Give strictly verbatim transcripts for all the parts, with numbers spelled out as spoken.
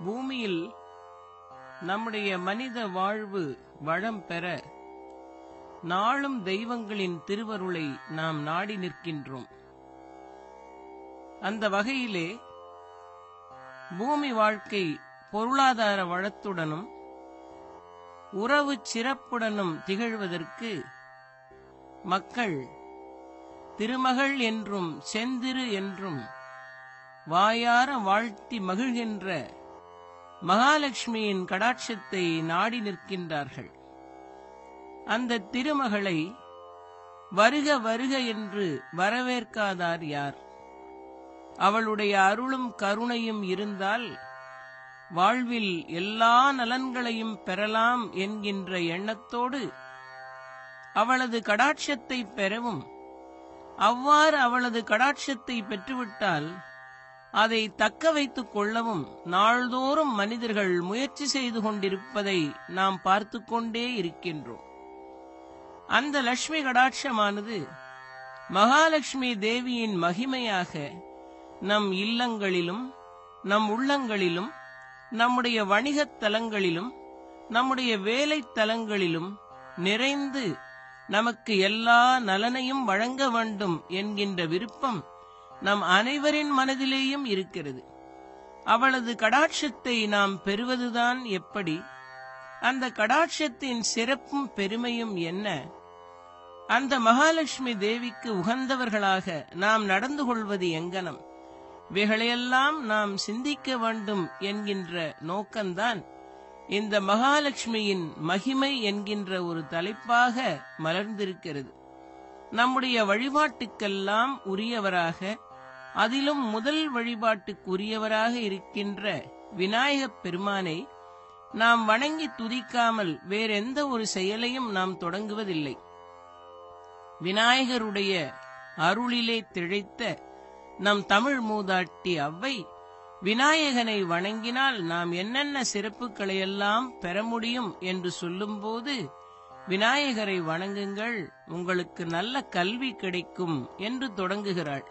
பூமியில் நம்முடைய மனித வாழ்வு வளம் பெற நாளும் தெய்வங்களின் திருவருளை நாம் நாடி நிற்கின்றோம். அந்த வகையிலே பூமி வாழ்க்கை பொருளாதார வளத்துடனும் உறவு சிறப்புடனும் திகழ்வதற்கு மக்கள் திருமகள் என்றும் செந்திரு என்றும் வாயார வாழ்த்தி மகிழ்கின்ற மகாலட்சுமியின் கடாட்சத்தை நாடி நிற்கின்றார்கள். அந்த திருமகளை வருக வருக என்று வரவேற்காதார் யார்? அவளுடைய அருளும் கருணையும் இருந்தால் வாழ்வில் எல்லா நலன்களையும் பெறலாம் என்கின்ற எண்ணத்தோடு அவளது கடாட்சத்தை பெறவும், அவ்வாறு அவளது கடாட்சத்தை பெற்றுவிட்டால் அதை தக்க வைத்துக் கொள்ளவும் நாள்தோறும் மனிதர்கள் முயற்சி செய்து கொண்டிருப்பதை நாம் பார்த்து கொண்டே இருக்கின்றோம். அந்த லட்சுமி கடாட்சமானது மகாலட்சுமி தேவியின் மகிமையாக நம் இல்லங்களிலும் நம் உள்ளங்களிலும் நம்முடைய வணிகத் தலங்களிலும் நம்முடைய வேலை தலங்களிலும் நிறைந்து நமக்கு எல்லா நலனையும் வழங்க வேண்டும் என்கின்ற விருப்பம் நம் அனைவரின் மனதிலேயும் இருக்கிறது. அவளது கடாட்சத்தை நாம் பெறுவதுதான் எப்படி? அந்த கடாட்சத்தின் சிறப்பும் பெருமையும் என்ன? அந்த மகாலட்சுமி தேவிக்கு உகந்தவர்களாக நாம் நடந்து கொள்வது எங்கனம்? இவைகளையெல்லாம் நாம் சிந்திக்க வேண்டும் என்கின்ற நோக்கம்தான் இந்த மகாலட்சுமியின் மகிமை என்கின்ற ஒரு தலைப்பாக மலர்ந்திருக்கிறது. நம்முடைய வழிபாட்டுக்கெல்லாம் உரியவராக, அதிலும் முதல் வழிபாட்டுக்குரியவராக இருக்கின்ற விநாயகப் பெருமானை நாம் வணங்கி துதிக்காமல் வேறெந்த ஒரு செயலையும் நாம் தொடங்குவதில்லை. விநாயகருடைய அருளிலே திளைத்த நம் தமிழ் மூதாட்டி அவ்வை விநாயகனை வணங்கினால் நாம் என்னென்ன சிறப்புகளையெல்லாம் பெற முடியும் என்று சொல்லும்போது, விநாயகரை வணங்குங்கள், உங்களுக்கு நல்ல கல்வி கிடைக்கும் என்று தொடங்குகிறாள்.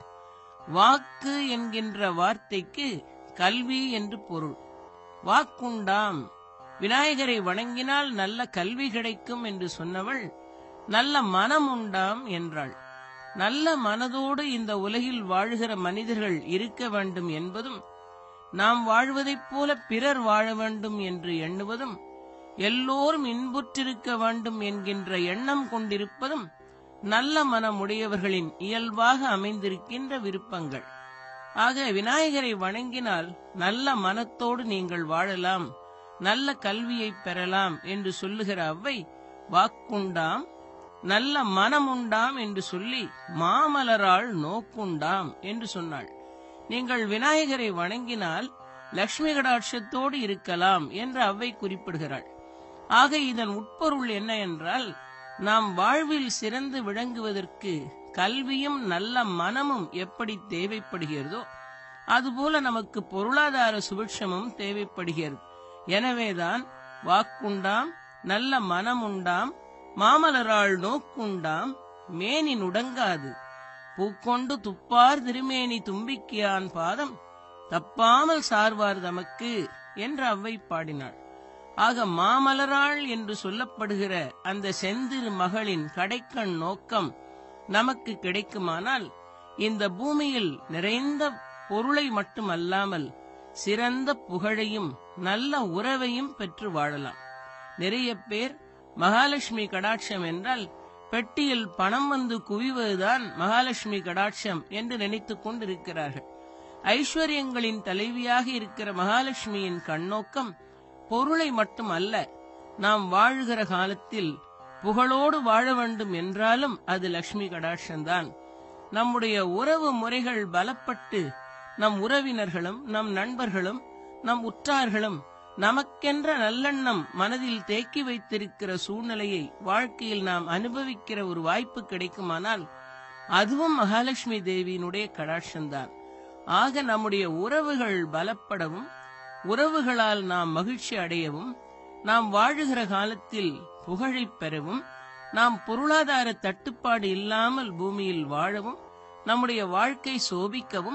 வாக்கு என்கின்ற வார்த்தைக்கு கல்வி என்று பொருள். வாக்குண்டாம், விநாயகரை வணங்கினால் நல்ல கல்வி கிடைக்கும் என்று சொன்னவள் நல்ல மனம் உண்டாம் என்றாள். நல்ல மனதோடு இந்த உலகில் வாழ்கிற மனிதர்கள் இருக்க வேண்டும் என்பதும், நாம் வாழ்வதைப் போல பிறர் வாழ வேண்டும் என்று எண்ணுவதும், எல்லோரும் இன்புற்றிருக்க வேண்டும் என்கின்ற எண்ணம் கொண்டிருப்பதும் நல்ல மனமுடையவர்களின் இயல்பாக அமைந்திருக்கின்ற விருப்பங்கள். ஆக விநாயகரை வணங்கினால் நல்ல மனத்தோடு நீங்கள் வாழலாம், நல்ல கல்வியை பெறலாம் என்று சொல்லுகிற அவ்வை வாக்குண்டாம் நல்ல மனமுண்டாம் என்று சொல்லி மாமலரால் நோக்குண்டாம் என்று சொன்னாள். நீங்கள் விநாயகரை வணங்கினால் லட்சுமி கடாட்சத்தோடு இருக்கலாம் என்று அவ்வை குறிப்பிடுகிறாள். ஆக இதன் உட்பொருள் என்ன என்றால், நாம் வாழ்வில் சிறந்து விளங்குவதற்கு கல்வியும் நல்ல மனமும் எப்படி தேவைப்படுகிறதோ அதுபோல நமக்கு பொருளாதார சுபிட்சமும் தேவைப்படுகிறது. எனவேதான் வாக்குண்டாம் நல்ல மனமுண்டாம் மாமலராள் நோக்குண்டாம் மேனி நுடங்காது பூக்கொண்டு துப்பார் திருமேனி தும்பிக்கியான் பாதம் தப்பாமல் சார்வார் தமக்கு என்று அவ்வை பாடினாள். ஆக மாமலராள் என்று சொல்லப்படுகிற அந்த செந்திரு மகளின் கடைக்கண் நோக்கம் நமக்கு கிடைக்குமானால் இந்த பூமியில் நிறைந்த பொருளை மட்டுமல்லாமல் சிறந்த புகழையும் நல்ல உறவையும் பெற்று வாழலாம். நிறைய பேர் மகாலட்சுமி கடாட்சம் என்றால் பெட்டியில் பணம் வந்து குவிவதுதான் மகாலட்சுமி கடாட்சம் என்று நினைத்துக் கொண்டிருக்கிறார்கள். ஐஸ்வர்யங்களின் தலைவியாக இருக்கிற மகாலட்சுமியின் கண்ணோக்கம் பொருளை மட்டும் அல்ல. நாம் வாழுகிற காலத்தில் புகழோடு வாழ வேண்டும் என்றாலும் அது லட்சுமி கடாட்சம்தான். நம்முடைய உறவு முறைகள் பலப்பட்டு நம் உறவினர்களும் நம் நண்பர்களும் நம் உற்றார்களும் நமக்கென்ற நல்லெண்ணம் மனதில் தேக்கி வைத்திருக்கிற சூழ்நிலையை வாழ்க்கையில் நாம் அனுபவிக்கிற ஒரு வாய்ப்பு கிடைக்குமானால் அதுவும் மகாலட்சுமி தேவியினுடைய கடாட்சம்தான். ஆக நம்முடைய உறவுகள் பலப்படவும், உறவுகளால் நாம் மகிழ்ச்சி அடையவும், நாம் வாழுகிற காலத்தில் புகழை பெறவும், நாம் பொருளாதார தட்டுப்பாடு இல்லாமல் பூமியில் வாழவும், நம்முடைய வாழ்க்கை சோபிக்கவும்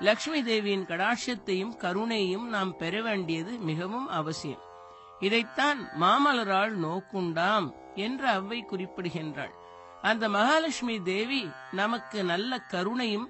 லக்ஷ்மி தேவியின் கடாட்சத்தையும் கருணையையும் நாம் பெற வேண்டியது மிகவும் அவசியம். இதைத்தான் மாமலரால் நோக்குண்டாம் என்று அவ்வை குறிப்பிடுகின்றாள். அந்த மகாலட்சுமி தேவி நமக்கு நல்ல கருணையும்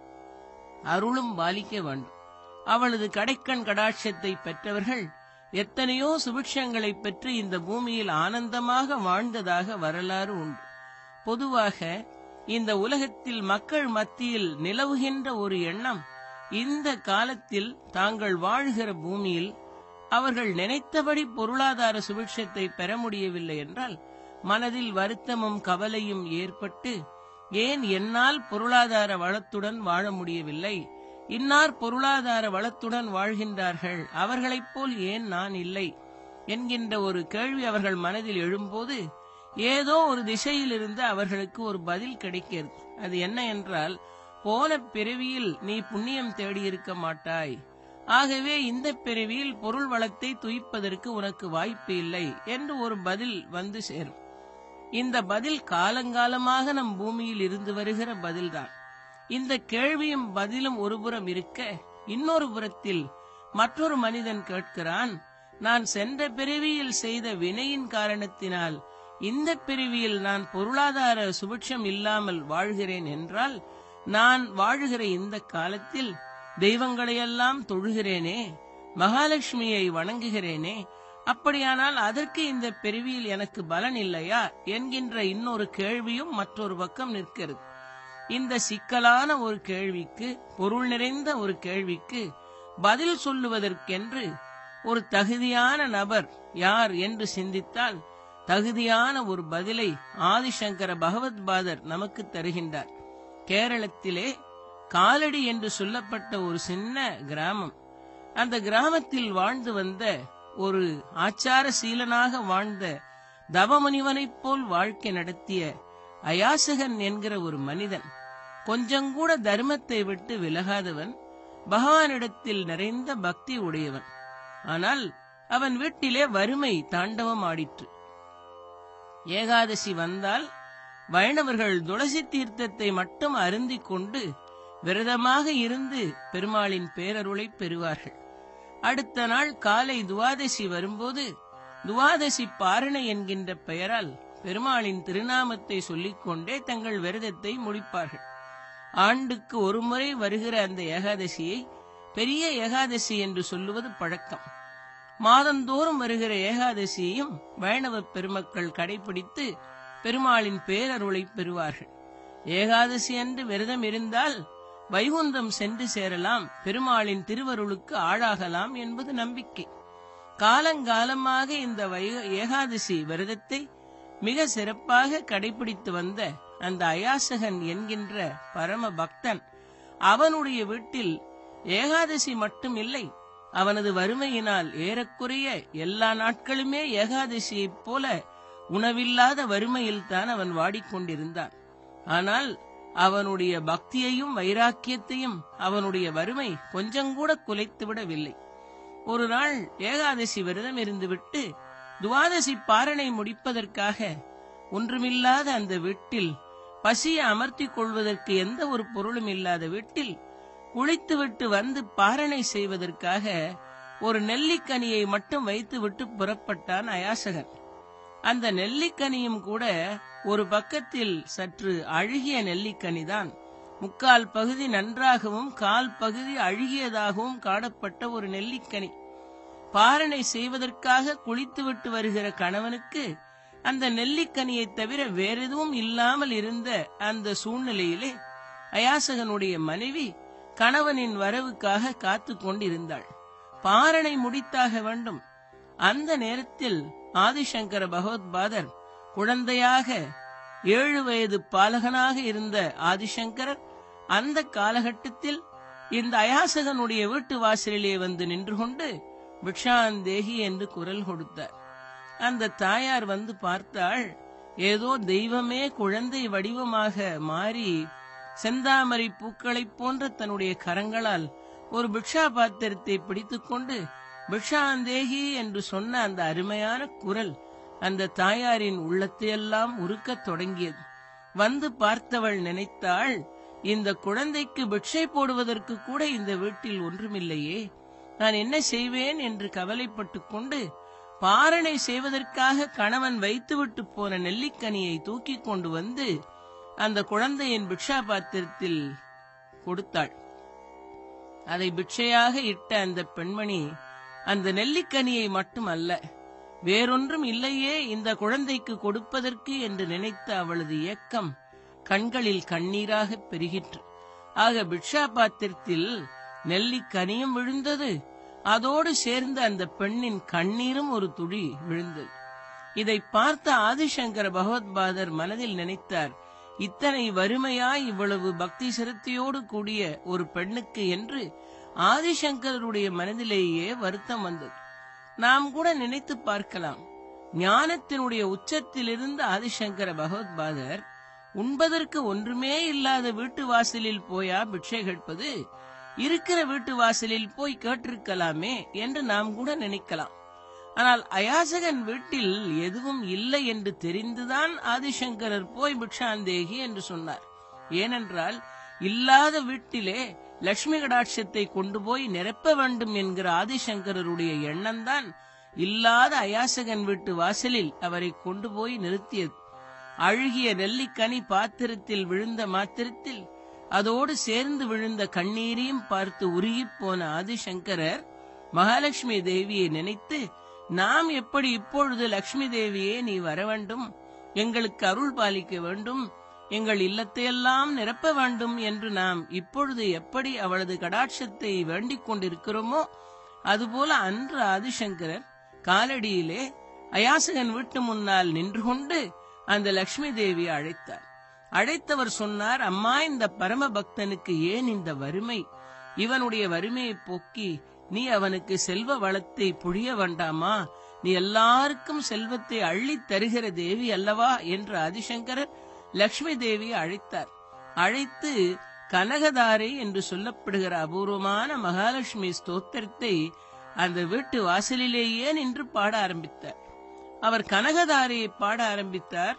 அருளும் பாலிக்க வேண்டும். அவளது கடைக்கண் கடாட்சத்தை பெற்றவர்கள் எத்தனையோ சுபிட்சங்களை பெற்று இந்த பூமியில் ஆனந்தமாக வாழ்ந்ததாக வரலாறு உண்டு. பொதுவாக இந்த உலகத்தில் மக்கள் மத்தியில் நிலவுகின்ற ஒரு எண்ணம், இந்த காலத்தில் தாங்கள் வாழ்கிற பூமியில் அவர்கள் நினைத்தபடி பொருளாதார சுபிட்சத்தை பெற முடியவில்லை என்றால் மனதில் வருத்தமும் கவலையும் ஏற்பட்டு, ஏன் என்னால் பொருளாதார வளத்துடன் வாழ முடியவில்லை, இன்னார் பொருளாதார வளத்துடன் வாழ்கின்றார்கள், அவர்களைப் போல் ஏன் நான் இல்லை என்கின்ற ஒரு கேள்வி அவர்கள் மனதில் எழும்போது ஏதோ ஒரு திசையிலிருந்து அவர்களுக்கு ஒரு பதில் கிடைக்கிறது. அது என்ன என்றால், போன பிறவியில் நீ புண்ணியம் தேடியிருக்க மாட்டாய், ஆகவே இந்த பிறவியில் பொருள் வளத்தை துய்ப்பதற்கு உனக்கு வாய்ப்பு இல்லை என்று ஒரு பதில் வந்து சேரும். இந்த பதில் காலங்காலமாக நம் பூமியில் இருந்து வருகிற பதில்தான். இந்த கேள்வியும் பதிலும் ஒருபுறம் இருக்க, இன்னொரு புறத்தில் மற்றொரு மனிதன் கேட்கிறான், நான் சென்ற பிறவியில் செய்த வினையின் காரணத்தினால் இந்த பிறவியில் நான் பொருளாதார சுபிட்சம் இல்லாமல் வாழ்கிறேன் என்றால், நான் வாழுகிற இந்த காலத்தில் தெய்வங்களையெல்லாம் தொழுகிறேனே, மகாலட்சுமியை வணங்குகிறேனே, அப்படியானால் அதற்கு இந்த பிறவியில் எனக்கு பலன் இல்லையா என்கின்ற இன்னொரு கேள்வியும் மற்றொரு பக்கம் நிற்கிறது. இந்த சிக்கலான ஒரு கேள்விக்கு, பொருள் நிறைந்த ஒரு கேள்விக்கு பதில் சொல்லுவதற்கென்று ஒரு தகுதியான நபர் யார் என்று சிந்தித்தால் தகுதியான ஒரு பதிலை ஆதிசங்கர பகவத்பாதர் நமக்கு தருகின்றார். கேரளத்திலே காலடி என்று சொல்லப்பட்ட ஒரு சின்ன கிராமம். அந்த கிராமத்தில் வாழ்ந்து வந்த ஒரு ஆச்சார சீலனாக வாழ்ந்த தவமுனிவனைப் போல் வாழ்க்கை நடத்திய அயாசகன் என்கிற ஒரு மனிதன், கொஞ்சம் கூட தர்மத்தை விட்டு விலகாதவன், பகவானிடத்தில் நிறைந்த பக்தி உடையவன். ஆனால் அவன் வீட்டிலே வறுமை தாண்டவம் ஆடிற்று. ஏகாதசி வந்தால் வைணவர்கள் துளசி தீர்த்தத்தை மட்டும் அருந்திக் கொண்டு விரதமாக இருந்து பெருமாளின் பேரருளை பெறுவார்கள். அடுத்த நாள் காலை துவாதசி வரும்போது துவாதசி பாரணை என்கின்ற பெயரால் பெருமாளின் திருநாமத்தை சொல்லிக்கொண்டே தங்கள் விரதத்தை முடிப்பார்கள். ஆண்டுக்கு ஒரு முறை வருகிற அந்த ஏகாதசியை பெரிய ஏகாதசி என்று சொல்லுவது பழக்கம். மாதந்தோறும் வருகிற ஏகாதசியையும் வைணவ பெருமக்கள் கடைபிடித்து பெருமாளின் பேரருளை பெறுவார்கள். ஏகாதசி அன்று விரதம் இருந்தால் வைகுந்தம் சென்று சேரலாம், பெருமாளின் திருவருளுக்கு ஆளாகலாம் என்பது நம்பிக்கை. காலங்காலமாக இந்த ஏகாதசி விரதத்தை மிக சிறப்பாக கடைபிடித்து வந்த அந்த அயாசகன் என்கின்ற பரம பக்தன், அவனுடைய வீட்டில் ஏகாதசி மட்டும் இல்லை, அவனது வறுமையினால் ஏறக்குறைய எல்லா நாட்களுமே ஏகாதசியைப் போல உணவில்லாத வறுமையில் தான் அவன் வாடிக்கொண்டிருந்தான். ஆனால் அவனுடைய பக்தியையும் வைராக்கியத்தையும் அவனுடைய வறுமை கொஞ்சங்கூட குலைத்து விடவில்லை. ஒரு நாள் ஏகாதசி விரதம் இருந்துவிட்டு துவாதசி பாரணை முடிப்பதற்காக ஒன்றுமில்லாத அந்த வீட்டில், பசியை அமர்த்திக் கொள்வதற்கு எந்த ஒரு பொருளும் இல்லாத வீட்டில் குளித்துவிட்டு வந்து பாரணை செய்வதற்காக ஒரு நெல்லிக்கனியை மட்டும் வைத்துவிட்டு புறப்பட்டான் அயாசகன். அந்த நெல்லிக்கனியும் கூட ஒரு பக்கத்தில் சற்று அழுகிய நெல்லிக்கனிதான். முக்கால் பகுதி நன்றாகவும் கால் பகுதி அழுகியதாகவும் காணப்பட்ட ஒரு நெல்லிக்கனி. பாரணை செய்வதற்காக குளித்துவிட்டு வருகிற கணவனுக்கு அந்த நெல்லிக்கனியை தவிர வேறெதுவும் இல்லாமல் இருந்த அந்த சூழ்நிலையிலே அயாசகனுடைய மனைவி கணவனின் வரவுக்காக காத்து கொண்டிருந்தாள். பாரணை முடித்தாக வேண்டும். அந்த நேரத்தில் ஆதிசங்கர பகவத்பாதர் குழந்தையாக ஏழு வயது பாலகனாக இருந்த ஆதிசங்கரர் அந்த காலகட்டத்தில் இந்த அயாசகனுடைய வீட்டு வாசலிலே வந்து நின்று கொண்டு பிக்ஷாந்தேகி என்று குரல் கொடுத்தார். அந்த தாயார் வந்து பார்த்தாள். ஏதோ தெய்வமே குழந்தை வடிவமாக மாறி செந்தாமரை பூக்களைப் போன்ற தன்னுடைய கரங்களால் ஒரு பிக்ஷா பாத்திரத்தை பிடித்துக் கொண்டு பிக்ஷாந்தேகி என்று சொன்ன அந்த அருமையான குரல் அந்த தாயாரின் உள்ளத்தையெல்லாம் உருக்கத் தொடங்கியது. வந்து பார்த்தவள் நினைத்தாள், இந்த குழந்தைக்கு பிட்சை போடுவதற்கு கூட இந்த வீட்டில் ஒன்றுமில்லையே, நான் என்ன செய்வேன் என்று கவலைப்பட்டுக் கொண்டு பாரணை செய்வதற்காக கணவன் வைத்துவிட்டு போன நெல்லிக்கனியை தூக்கி கொண்டு வந்து அந்த குழந்தையின் பிக்ஷா பாத்திரத்தில் கொடுத்தாள். அதை பிட்சையாக இட்ட அந்த பெண்மணி அந்த நெல்லிக்கனியை மட்டுமல்ல, வேறொன்றும் இல்லையே இந்த குழந்தைக்கு கொடுப்பதற்கு என்று நினைத்த அவளது ஏக்கம் கண்களில் கண்ணீராக பெருகிற்று. ஆக பிக்ஷா பாத்திரத்தில் நெல்லிக்கனியும் விழுந்தது, அதோடு சேர்ந்து அந்த பெண்ணின் கண்ணீரும் ஒரு துளி விழுந்தது. இதை பார்த்த ஆதிசங்கர பகவத்பாதர் மனதில் நினைத்தார், இத்தனை வறுமையாய் இவ்வளவு பக்தி சிரத்தையோடு கூடிய ஒரு பெண்ணுக்கு என்று ஆதிசங்கருடைய மனதிலேயே வருத்தம் வந்தது. நாம் கூட நினைத்து பார்க்கலாம், ஞானத்தினுடைய உச்சத்திலிருந்து ஆதிசங்கர பகவத்பாதர் உண்பதற்கு ஒன்றுமே இல்லாத வீட்டு வாசலில் போயா பிட்சை கேட்பது, இருக்கிற வீட்டு வாசலில் போய் கேட்டிருக்கலாமே என்று நாம் கூட நினைக்கலாம். ஆனால் அயாசகன் வீட்டில் எதுவும் இல்லை என்று தெரிந்துதான் ஆதிசங்கரர் போய் பிக்ஷாந்தேகி என்று சொன்னார். ஏனென்றால் இல்லாத வீட்டிலே லட்சுமி கடாட்சத்தை கொண்டு போய் நிரப்ப வேண்டும் என்கிற ஆதிசங்கரருடைய எண்ணம்தான் இல்லாத அயாசகன் வீட்டு வாசலில் அவரை கொண்டு போய் நிறுத்தியது. அழுகிய நெல்லிக்கனி பாத்திரத்தில் விழுந்த மாத்திரத்தில் அதோடு சேர்ந்து விழுந்த கண்ணீரையும் பார்த்து உருகிப் போன ஆதிசங்கரர் மகாலட்சுமி தேவியை நினைத்து, நாம் எப்படி இப்பொழுது லட்சுமி தேவியே நீ வர வேண்டும், எங்களுக்கு அருள் பாலிக்க வேண்டும், எங்கள் இல்லத்தையெல்லாம் நிரப்ப வேண்டும் என்று நாம் இப்பொழுது எப்படி அவளது கடாட்சத்தை வேண்டிக் கொண்டிருக்கிறோமோ, அதுபோல அன்று ஆதிசங்கரர் காலடியிலே அயாசகன் வீட்டு முன்னால் நின்று கொண்டு அந்த லட்சுமி தேவியை அழைத்தார். அழைத்தவர் சொன்னார், அம்மா, இந்த பரம பக்தனுக்கு ஏன் இந்த வறுமை? இவனுடைய வறுமையை போக்கி நீ அவனுக்கு செல்வ வளத்தை பொழிய வேண்டாமா? நீ எல்லாருக்கும் செல்வத்தை அள்ளி தருகிற தேவி அல்லவா என்று ஆதிசங்கரர் லட்சுமி தேவியை அழைத்தார். அழைத்து கனகதாரை என்று சொல்லப்படுகிற அபூர்வமான மகாலட்சுமி ஸ்தோத்திரத்தை அந்த வீட்டு வாசலிலேயே நின்று பாட ஆரம்பித்தார். அவர் கனகதாரையை பாட ஆரம்பித்தார்.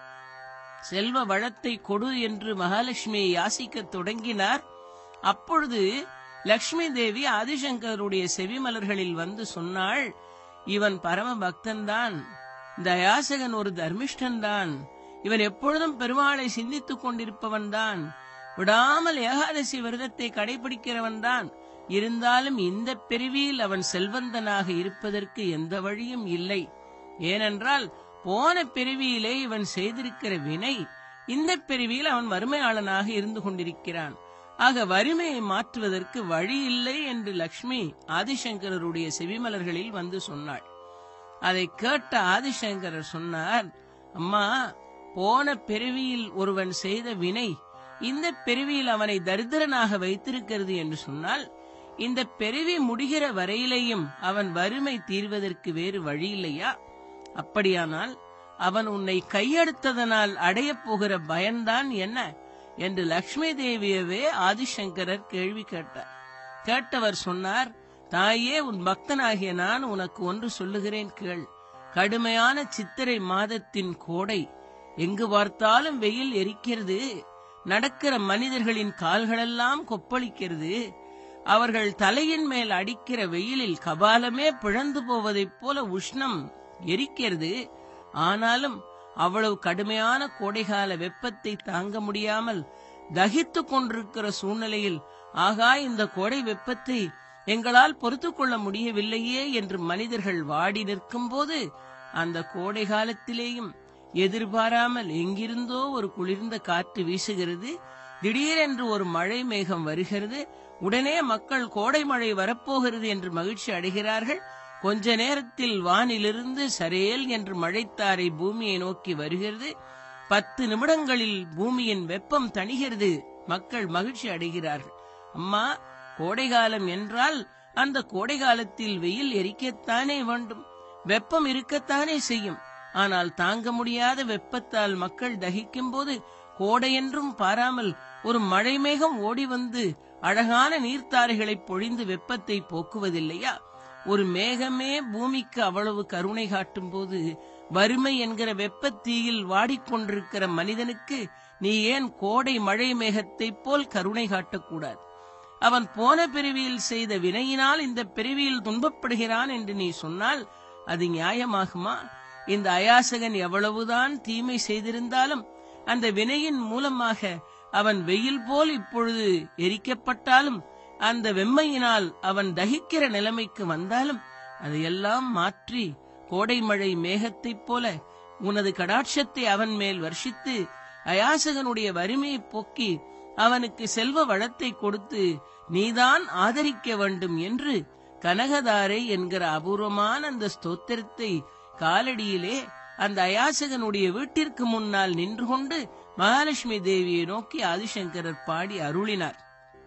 செல்வ வளத்தை கொடு என்று மகாலட்சுமியை யாசிக்க தொடங்கினார். அப்பொழுது லட்சுமி தேவி ஆதிசங்கருடைய செவிமலர்களில் வந்து சொன்னாள், இவன் பரம பக்தன்தான், இந்த யாசகன் ஒரு தர்மிஷ்டன் தான், இவன் எப்பொழுதும் பெருமாளை சிந்தித்துக் கொண்டிருப்பவன் தான், விடாமல் ஏகாதசி விரதத்தை கடைபிடிக்கிறவன் தான். இருந்தாலும் இந்த பிரிவில் அவன் செல்வந்தனாக இருப்பதற்கு எந்த வழியும் இல்லை. ஏனென்றால் போன பிரிவியிலே இவன் செய்திருக்கிற வினை இந்த பிரிவில் அவன் வறுமையாளனாக இருந்து கொண்டிருக்கிறான். ஆக வறுமையை மாற்றுவதற்கு வழி இல்லை என்று லட்சுமி ஆதிசங்கரருடைய செவிமலர்களில் வந்து சொன்னாள். அதை கேட்ட ஆதிசங்கரர் சொன்னார், அம்மா, போன பிறவியில் ஒருவன் செய்த வினை இந்த பிறவியில் அவனை தரித்திரனாக வைத்திருக்கிறது என்று சொன்னால், இந்த பிறவி முடிகிற வரையிலேயும் அவன் வறுமை தீர்வதற்கு வேறு வழி இல்லையா? அப்படியானால் அவன் உன்னை கையெடுத்ததனால் அடையப் போகிற பயன்தான் என்ன என்று லட்சுமி தேவியவே ஆதிசங்கரர் கேள்வி கேட்டார். கேட்டவர் சொன்னார், தாயே, உன் பக்தனாகிய நான் உனக்கு ஒன்று சொல்லுகிறேன் கேள். கடுமையான சித்திரை மாதத்தின் கோடை, எங்கு பார்த்தாலும் வெயில் எரிக்கிறது, நடக்கிற மனிதர்களின் கால்களெல்லாம் கொப்பளிக்கிறது, அவர்கள் தலையின் மேல் அடிக்கிற வெயிலில் கபாலமே பிளந்து போவதைப் போல உஷ்ணம் எரிக்கிறது. ஆனாலும் அவ்வளவு கடுமையான கோடைகால வெப்பத்தை தாங்க முடியாமல் தகித்துக் கொண்டிருக்கிற சூழ்நிலையில், ஆகா, இந்த கோடை வெப்பத்தை எங்களால் பொறுத்து கொள்ள முடியவில்லையே என்று மனிதர்கள் வாடி நிற்கும் போது, அந்த கோடை காலத்திலேயும் எதிர்பாராமல் எங்கிருந்தோ ஒரு குளிர்ந்த காற்று வீசுகிறது, திடீரென்று ஒரு மழை மேகம் வருகிறது, உடனே மக்கள் கோடை மழை வரப்போகிறது என்று மகிழ்ச்சி அடைகிறார்கள். கொஞ்ச நேரத்தில் வானிலிருந்து சரேல் என்று மழைத்தாரை பூமியை நோக்கி வருகிறது. பத்து நிமிடங்களில் பூமியின் வெப்பம் தணிகிறது, மக்கள் மகிழ்ச்சி அடைகிறார்கள். அம்மா, கோடைகாலம் என்றால் அந்த கோடை காலத்தில் வெயில் எரிக்கத்தானே வேண்டும், வெப்பம் இருக்கத்தானே செய்யும். ஆனால் தாங்க முடியாத வெப்பத்தால் மக்கள் தகிக்கும் போது கோடையென்றும் பாராமல் ஒரு மழை மேகம் ஓடி வந்து அழகான நீர்த்தாரைகளை பொழிந்து வெப்பத்தை போக்குவதில்லையா? ஒரு மேகமே பூமிக்கு அவ்வளவு கருணை காட்டும் போது வறுமை என்கிற வெப்பத்தீயில் வாடிக்கொண்டிருக்கிற மனிதனுக்கு நீ ஏன் கோடை மழை மேகத்தைப் போல் கருணை காட்டக்கூடாது? அவன் போன பிறவியில் செய்த வினையினால் இந்த பிறவியில் துன்பப்படுகிறான் என்று நீ சொன்னால் அது நியாயமாகுமா? இந்த அயாசகன் எவ்வளவுதான் தீமை செய்திருந்தாலும் அந்த வினையின் மூலமாக அவன் வெயில் போல் இப்பொழுது எரிக்கப்பட்டாலும், அந்த வெம்மையினால் அவன் தகிக்கிற நிலைமைக்கு வந்தாலும் அதையெல்லாம் மாற்றி கோடை மழை மேகத்தைப் போல உனது கடாட்சத்தை அவன் மேல் வர்ஷித்து அயாசகனுடைய வறுமையை போக்கி அவனுக்கு செல்வ வளத்தை கொடுத்து நீதான் ஆதரிக்க வேண்டும் என்று கனகதாரை என்கிற அபூர்வமான அந்த ஸ்தோத்திரத்தை காலடியிலே அந்த அயாசகனுடைய வீட்டிற்கு முன்னால் நின்று கொண்டு மகாலட்சுமி தேவியை நோக்கி ஆதிசங்கரர் பாடி அருளினார்.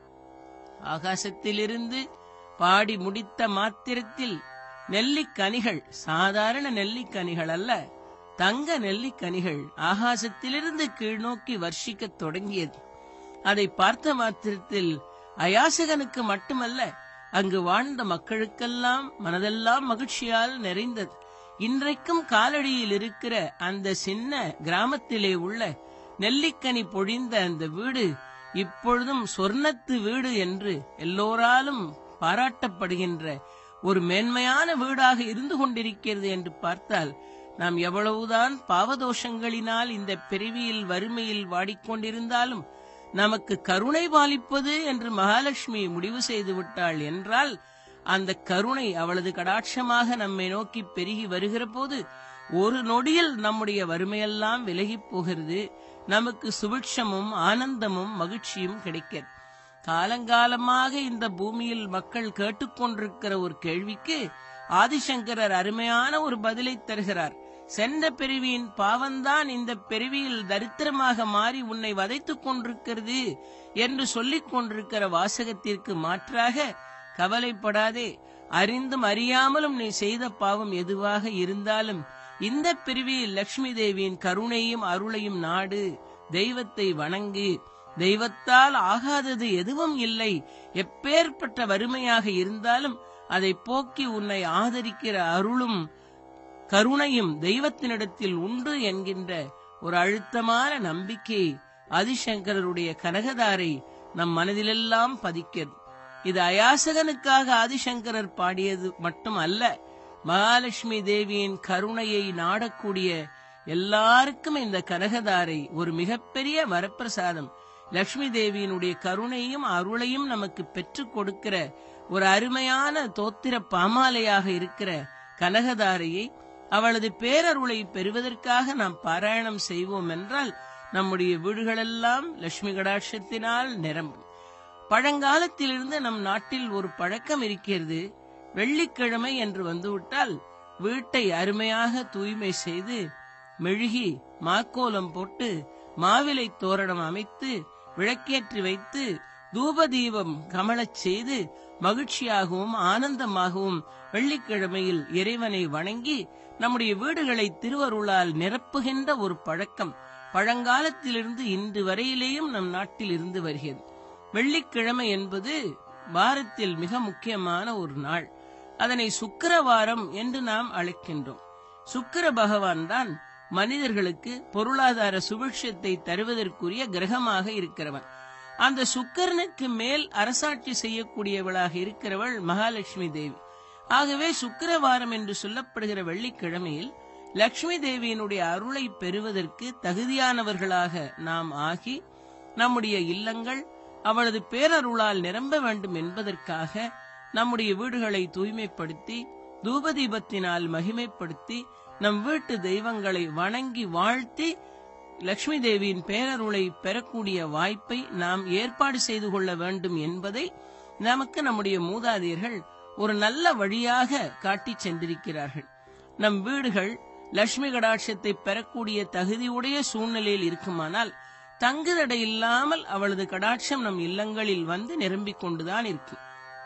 ஆகாசத்திலிருந்து பாடி முடித்த மாத்திரத்தில் நெல்லிக்கனிகள், சாதாரண நெல்லிக்கனிகள் அல்ல, தங்க நெல்லிக்கனிகள் ஆகாசத்திலிருந்து கீழ்நோக்கி வர்ஷிக்கத் தொடங்கியது. அதை பார்த்த மாத்திரத்தில் அயாசகனுக்கு மட்டுமல்ல, அங்கு வாழ்ந்த மக்களுக்கெல்லாம் மனதெல்லாம் மகிழ்ச்சியால் நிறைந்தது. இன்றைக்கும் காலடியில் இருக்கிற அந்த சின்ன கிராமத்திலே உள்ள நெல்லிக்கனி பொழிந்த அந்த வீடு இப்பொழுதும் சொர்ணத்து வீடு என்று எல்லோராலும் பாராட்டப்படுகின்ற ஒரு மேன்மையான வீடாக இருந்து கொண்டிருக்கிறது என்று பார்த்தால், நாம் எவ்வளவுதான் பாவதோஷங்களினால் இந்த பிறவியில் வறுமையில் வாடிக்கொண்டிருந்தாலும் நமக்கு கருணை பாலிப்பது என்று மகாலட்சுமி முடிவு செய்து விட்டாள் என்றால், அந்த கருணை அவளது கடாட்சமாக நம்மை நோக்கி பெருகி வருகிற போது ஒரு நொடியில் நம்முடைய வறுமையெல்லாம் விலகிப் போகிறது. நமக்கு சுபிட்சமும் ஆனந்தமும் மகிழ்ச்சியும் கிடைக்கிறது. காலங்காலமாக இந்த பூமியில் மக்கள் கேட்டுக்கொண்டிருக்கிற ஒரு கேள்விக்கு ஆதிசங்கரர் அருமையான ஒரு பதிலை தருகிறார். சென்ற பிறவியின் பாவம்தான் இந்த பிறவியில் தரித்திரமாக மாறி உன்னை வதைத்துக் கொண்டிருக்கிறது என்று சொல்லிக் கொண்டிருக்கிற வாசகத்திற்கு மாற்றாக, கவலைப்படாதே, அறிந்தும் அறியாமலும் நீ செய்த பாவம் எதுவாக இருந்தாலும் இந்த பிறவியில் லட்சுமி தேவியின் கருணையும் அருளையும் நாடு, தெய்வத்தை வணங்கு. தெய்வத்தால் ஆகாதது எதுவும் இல்லை. எப்பேற்பட்ட வறுமையாக இருந்தாலும் அதை போக்கி உன்னை ஆதரிக்கிற அருளும் கருணையும் தெய்வத்தினிடத்தில் உண்டு என்கின்ற ஒரு அழுத்தமான நம்பிக்கை ஆதிசங்கரருடைய கனகதாரை நம் மனதிலெல்லாம் பதிக்கிறது. இது அயாசகனுக்காக ஆதிசங்கரர் பாடியது மட்டும் அல்ல, மகாலட்சுமி தேவியின் கருணையை நாடக்கூடிய எல்லாருக்கும் இந்த கனகதாரை ஒரு மிகப்பெரிய வரப்பிரசாதம். லட்சுமி தேவியினுடைய கருணையும் அருளையும் நமக்கு பெற்றுக் கொடுக்கிற ஒரு அருமையான தோத்திர பாமாலையாக இருக்கிற கனகதாரையை, அவளது பேரருளை பெறுவதற்காக நாம் பாராயணம் செய்வோம் என்றால் நம்முடைய வீடுகளெல்லாம் லட்சுமி கடாட்சத்தினால் நிரம்பும். பழங்காலத்திலிருந்து நம் நாட்டில் ஒரு பழக்கம் இருக்கிறது. வெள்ளிக்கிழமை என்று வந்துவிட்டால் வீட்டை அருமையாக தூய்மை செய்து மெழுகி மாக்கோலம் போட்டு மாவிலை தோரணம் அமைத்து விளக்கேற்றி வைத்து தூபதீபம் கமலச் செய்து மகிழ்ச்சியாகவும் ஆனந்தமாகவும் வெள்ளிக்கிழமையில் இறைவனை வணங்கி நம்முடைய வீடுகளை திருவருளால் நிரப்புகின்ற ஒரு பழக்கம் பழங்காலத்திலிருந்து இன்று வரையிலேயும் நம் நாட்டில் இருந்து வருகிறது. வெள்ளிக்கிழமை என்பது வாரத்தில் மிக முக்கியமான ஒரு நாள். அதனை சுக்கிரவாரம் என்று நாம் அழைக்கின்றோம். சுக்கிர பகவான் தான் மனிதர்களுக்கு பொருளாதார சுபிட்சத்தை தருவதற்குரிய கிரகமாக இருக்கிறவன். அந்த சுக்கிரனுக்கு மேல் அரசாட்சி செய்யக்கூடியவளாக இருக்கிறவள் மகாலட்சுமி தேவி. ஆகவே சுக்கிரவாரம் என்று சொல்லப்படுகிற வெள்ளிக்கிழமையில் லட்சுமி தேவியினுடைய அருளை பெறுவதற்கு தகுதியானவர்களாக நாம் ஆகி நம்முடைய இல்லங்கள் அவளது பேரருளால் நிரம்ப வேண்டும் என்பதற்காக நம்முடைய வீடுகளை தூய்மைப்படுத்தி தூபதீபத்தினால் மகிமைப்படுத்தி நம் வீட்டு தெய்வங்களை வணங்கி வாழ்த்தி லட்சுமி தேவியின் பேரருளை பெறக்கூடிய வாய்ப்பை நாம் ஏற்பாடு செய்து கொள்ள வேண்டும் என்பதை நமக்கு நம்முடைய மூதாதையர்கள் ஒரு நல்ல வழியாக காட்டி சென்றிருக்கிறார்கள். நம் வீடுகள் லட்சுமி கடாட்சத்தை பெறக்கூடிய தகுதியுடைய சூழ்நிலையில் இருக்குமானால் தங்குதடை இல்லாமல் அவளது கடாட்சம் நம் இல்லங்களில் வந்து நிரம்பிக் கொண்டுதான் இருக்கும்.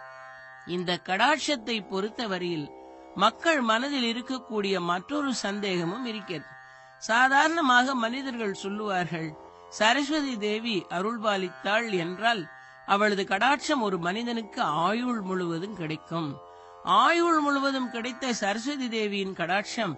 இந்த கடாட்சத்தை பொறுத்த வரையில் மக்கள் மனதில் இருக்கக்கூடிய மற்றொரு சந்தேகமும் இருக்கிறது. சாதாரணமாக மனிதர்கள் சொல்லுவார்கள், சரஸ்வதி தேவி அருள்பாலித்தாள் என்றால் அவளது கடாட்சம் ஒரு மனிதனுக்கு ஆயுள் முழுவதும் கிடைக்கும். ஆயுள் முழுவதும் கிடைத்த சரஸ்வதி தேவியின் கடாட்சம்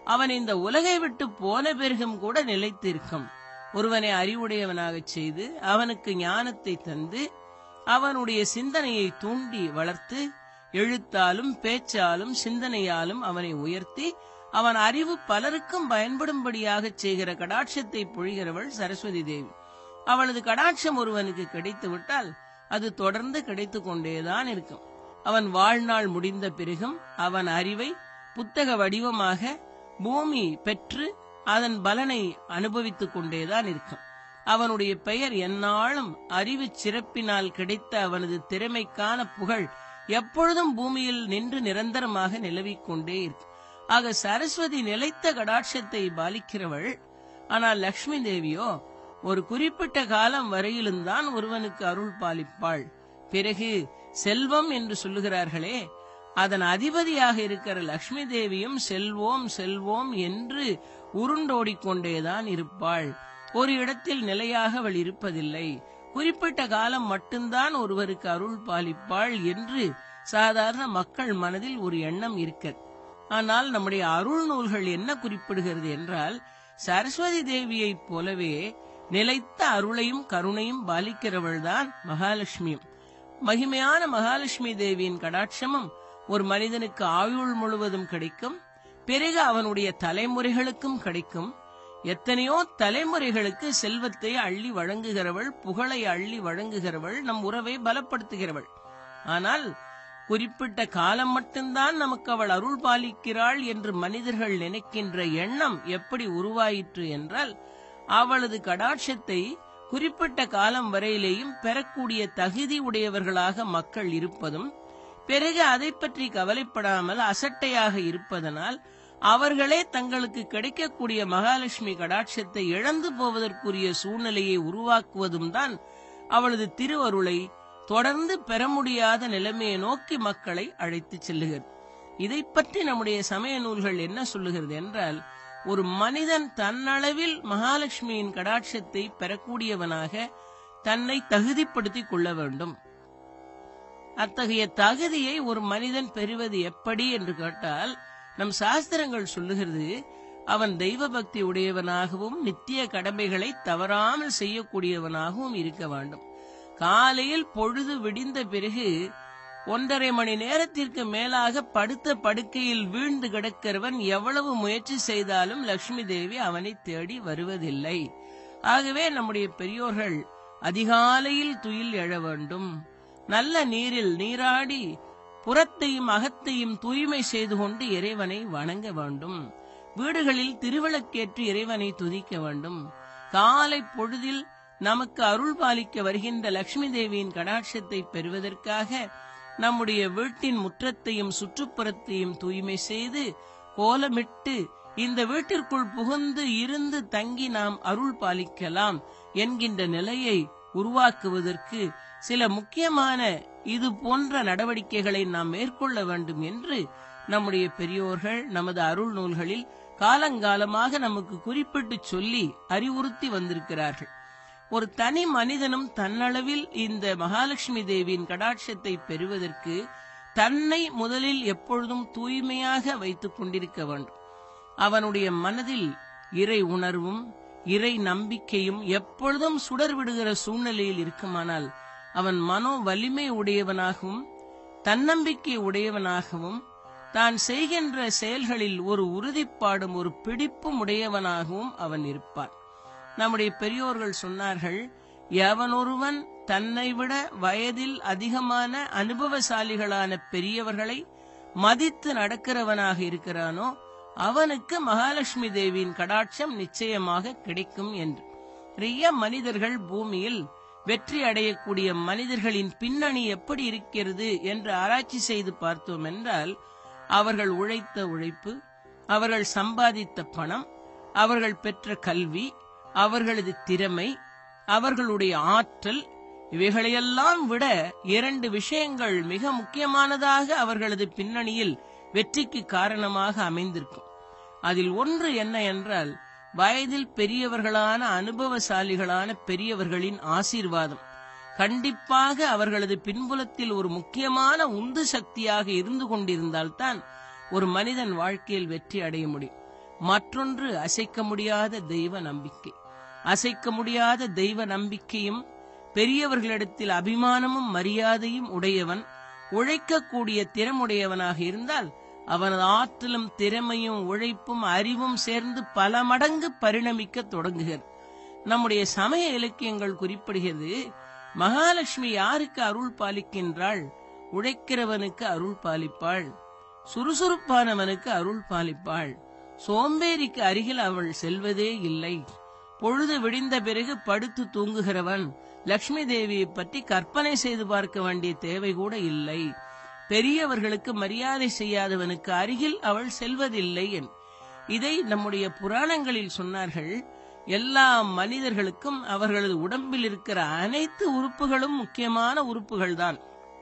அவன் இந்த உலகை விட்டு போன பிறகும் கூட நிலைத்திருக்கும். ஒருவனை அறிவுடையவனாகச் செய்து அவனுக்கு ஞானத்தை தந்து அவனுடைய சிந்தனையை தூண்டி வளர்த்து எழுத்தாலும் பேச்சாலும் சிந்தனையாலும் அவனை உயர்த்தி அவன் அறிவு பலருக்கும் பயன்படும்படியாக செய்கிற கடாட்சத்தை பொழிகிறவள் சரஸ்வதி தேவி. அவளது கடாட்சம் ஒருவனுக்கு கிடைத்து விட்டால் அது தொடர்ந்து கிடைத்து கொண்டேதான் இருக்கும். அவன் வாழ்நாள் முடிந்த பிறகும் அவன் அறிவை புத்தக வடிவமாக பூமி பெற்று அதன் பலனை அனுபவித்துக் கொண்டேதான் இருக்கும். அவனுடைய பெயர் எந்நாளும் அறிவு சிறப்பினால் கிடைத்த அவனது திறமைக்கான புகழ் எப்பொழுதும் பூமியில் நின்று நிரந்தரமாக நிலவிக் கொண்டே இருக்கும். ஆக சரஸ்வதி நிலைத்த கடாட்சத்தை பாலிக்கிறவள். ஆனால் லக்ஷ்மி தேவியோ ஒரு குறிப்பிட்ட காலம் வரையிலும் தான் ஒருவனுக்கு அருள் பாலிப்பாள். பிறகு செல்வம் என்று சொல்லுகிறார்களே, அதன் அதிபதியாக இருக்கிற லக்ஷ்மி தேவியும் செல்வோம் செல்வோம் என்று உருண்டோடிக்கொண்டேதான் இருப்பாள். ஒரு இடத்தில் நிலையாக அவள் இருப்பதில்லை. குறிப்பிட்ட காலம் மட்டும்தான் ஒருவருக்கு அருள் பாலிப்பாள் என்று சாதாரண மக்கள் மனதில் ஒரு எண்ணம் இருக்கிறது. ஆனால் நம்முடைய அருள் நூல்கள் என்ன குறிப்பிடுகிறது என்றால், சரஸ்வதி தேவியைப் போலவே நிலைத்த அருளையும் கருணையும் பாலிக்கிறவள்தான் மகாலட்சுமியும். மகிமையான மகாலட்சுமி தேவியின் கடாட்சமும் ஒரு மனிதனுக்கு ஆயுள் முழுவதும் கிடைக்கும். பிறகு அவனுடைய தலைமுறைகளுக்கும் கிடைக்கும். எத்தனையோ தலைமுறைகளுக்கு செல்வத்தை அள்ளி வழங்குகிறவள், புகழை அள்ளி வழங்குகிறவள், நம் உறவை பலப்படுத்துகிறவள். ஆனால் குறிப்பிட்ட காலம் மட்டும்தான் நமக்கு அவள் அருள் பாலிக்கிறாள் என்று மனிதர்கள் நினைக்கின்ற எண்ணம் எப்படி உருவாயிற்று என்றால், அவளது கடாட்சத்தை குறிப்பிட்ட காலம் வரையிலேயும் பெறக்கூடிய தகுதி உடையவர்களாக மக்கள் இருப்பதும், பிறகு அதை பற்றி கவலைப்படாமல் அசட்டையாக இருப்பதனால் அவர்களே தங்களுக்கு கிடைக்கக்கூடிய மகாலட்சுமி கடாட்சத்தை இழந்து போவதற்குரிய சூழ்நிலையை உருவாக்குவதும் தான் அவளது திருவருளை தொடர்ந்து பெற முடியாத நிலைமையை நோக்கி மக்களை அழைத்து செல்லுகிறது. இதை பற்றி நம்முடைய சமய நூல்கள் என்ன சொல்லுகிறது என்றால், ஒரு மனிதன் தன்னளவில் மகாலட்சுமியின் கடாட்சத்தை பெறக்கூடியவனாக தன்னை தகுதிப்படுத்திக் கொள்ள வேண்டும். அத்தகைய தகுதியை ஒரு மனிதன் பெறுவது எப்படி என்று கேட்டால், நம் சாஸ்திரங்கள் சொல்லுகிறது, அவன் தெய்வ பக்தி உடையவனாகவும் நித்திய கடமைகளை தவறாமல் செய்யக்கூடியவனாகவும் இருக்க வேண்டும். காலையில் பொழுது விடிந்த பிறகு ஒன்றரை மணி நேரத்திற்கு மேலாக படுத்த படுக்கையில் வீழ்ந்து கிடக்கிறவன் எவ்வளவு முயற்சி செய்தாலும் லட்சுமி தேவி அவனை தேடி வருவதில்லை. ஆகவே நம்முடைய பெரியோர்கள் அதிகாலையில் துயில் எழ வேண்டும். நல்ல நீரில் நீராடி புறத்தையும் அகத்தையும் தூய்மை செய்து கொண்டு இறைவனை வணங்க வேண்டும். வீடுகளில் திருவிளக்கேற்று இறைவனை துதிக்க வேண்டும். காலை பொழுதில் நமக்கு அருள் பாலிக்க வருகின்ற லட்சுமி தேவியின் கடாட்சத்தை பெறுவதற்காக நம்முடைய வீட்டின் முற்றத்தையும் சுற்றுப்புறத்தையும் தூய்மை செய்து கோலமிட்டு இந்த வீட்டிற்குள் புகுந்து இருந்து தங்கி நாம் அருள் பாலிக்கலாம் என்கின்ற நிலையை உருவாக்குவதற்கு சில முக்கியமான இது போன்ற நடவடிக்கைகளை நாம் மேற்கொள்ள வேண்டும் என்று நம்முடைய பெரியோர்கள் நமது அருள் நூல்களில் காலங்காலமாக நமக்கு குறிப்பிட்டு சொல்லி அறிவுறுத்தி வந்திருக்கிறார்கள். ஒரு தனி மனிதனும் தன்னளவில் இந்த மகாலட்சுமி தேவியின் கடாட்சத்தை பெறுவதற்கு தன்னை முதலில் எப்பொழுதும் தூய்மையாக வைத்துக் கொண்டிருக்க வேண்டும். அவனுடைய மனதில் இறை உணர்வும் இறை நம்பிக்கையும் எப்பொழுதும் சுடர்விடுகிற சூழ்நிலையில் இருக்குமானால் அவன் மனோ வலிமை உடையவனாகவும் தன்னம்பிக்கை உடையவனாகவும் தான் செய்கின்ற செயல்களில் ஒரு உறுதிப்பாடும் ஒரு பிடிப்பும் உடையவனாகவும் அவன் இருப்பான். நம்முடைய பெரியோர்கள் சொன்னார்கள், எவனொருவன் தன்னை விட வயதில் அதிகமான அனுபவசாலிகளான பெரியவர்களை மதித்து நடக்கிறவனாக இருக்கிறானோ அவனுக்கு மகாலட்சுமி தேவியின் கடாட்சம் நிச்சயமாக கிடைக்கும் என்று. நிறைய மனிதர்கள் பூமியில் வெற்றி அடையக்கூடிய மனிதர்களின் பின்னணி எப்படி இருக்கிறது என்று ஆராய்ச்சி செய்து பார்த்தோம் என்றால், அவர்கள் உழைத்த உழைப்பு, அவர்கள் சம்பாதித்த பணம், அவர்கள் பெற்ற கல்வி, அவர்களது திறமை, அவர்களுடைய ஆற்றல், இவைகளையெல்லாம் விட இரண்டு விஷயங்கள் மிக முக்கியமானதாக அவர்களது பின்னணியில் வெற்றிக்கு காரணமாக அமைந்திருக்கும். அதில் ஒன்று என்ன என்றால், வயதில் பெரியவர்களான அனுபவசாலிகளான பெரியவர்களின் ஆசீர்வாதம் கண்டிப்பாக அவர்களது பின்புலத்தில் ஒரு முக்கியமான உந்து சக்தியாக இருந்து கொண்டிருந்தால்தான் ஒரு மனிதன் வாழ்க்கையில் வெற்றி அடைய முடியும். மற்றொன்று அசைக்க முடியாத தெய்வ நம்பிக்கை. அசைக்க முடியாத தெய்வ நம்பிக்கையும் பெரியவர்களிடத்தில் அபிமானமும் மரியாதையும் உடையவன் உழைக்கக்கூடிய திறமுடையவனாக இருந்தால் அவனது ஆற்றலும் திறமையும் உழைப்பும் அறிவும் சேர்ந்து பல மடங்கு பரிணமிக்க தொடங்குகிறது. நம்முடைய சமய இலக்கியங்கள் குறிப்பிடுகிறது, மகாலட்சுமி யாருக்கு அருள் பாலிக்கின்றாள்? உழைக்கிறவனுக்கு அருள் பாலிப்பாள், சுறுசுறுப்பானவனுக்கு அருள் பாலிப்பாள், சோம்பேறிக்கு அருகில் அவள் செல்வதே இல்லை. பொழுது விடிந்த பிறகு படுத்து தூங்குகிறவன் லட்சுமி தேவியை பற்றி கற்பனை செய்து பார்க்க வேண்டிய தேவை கூட இல்லை. பெரியவர்களுக்கு மரியாதை செய்யாதவனுக்கு அருகில் அவள் செல்வதில்லை. இதை நம்முடைய புராணங்களில் சொன்னார்கள். எல்லா மனிதர்களுக்கும் அவர்களது உடம்பில் இருக்கிற அனைத்து உறுப்புகளும் முக்கியமான உறுப்புகள் தான்.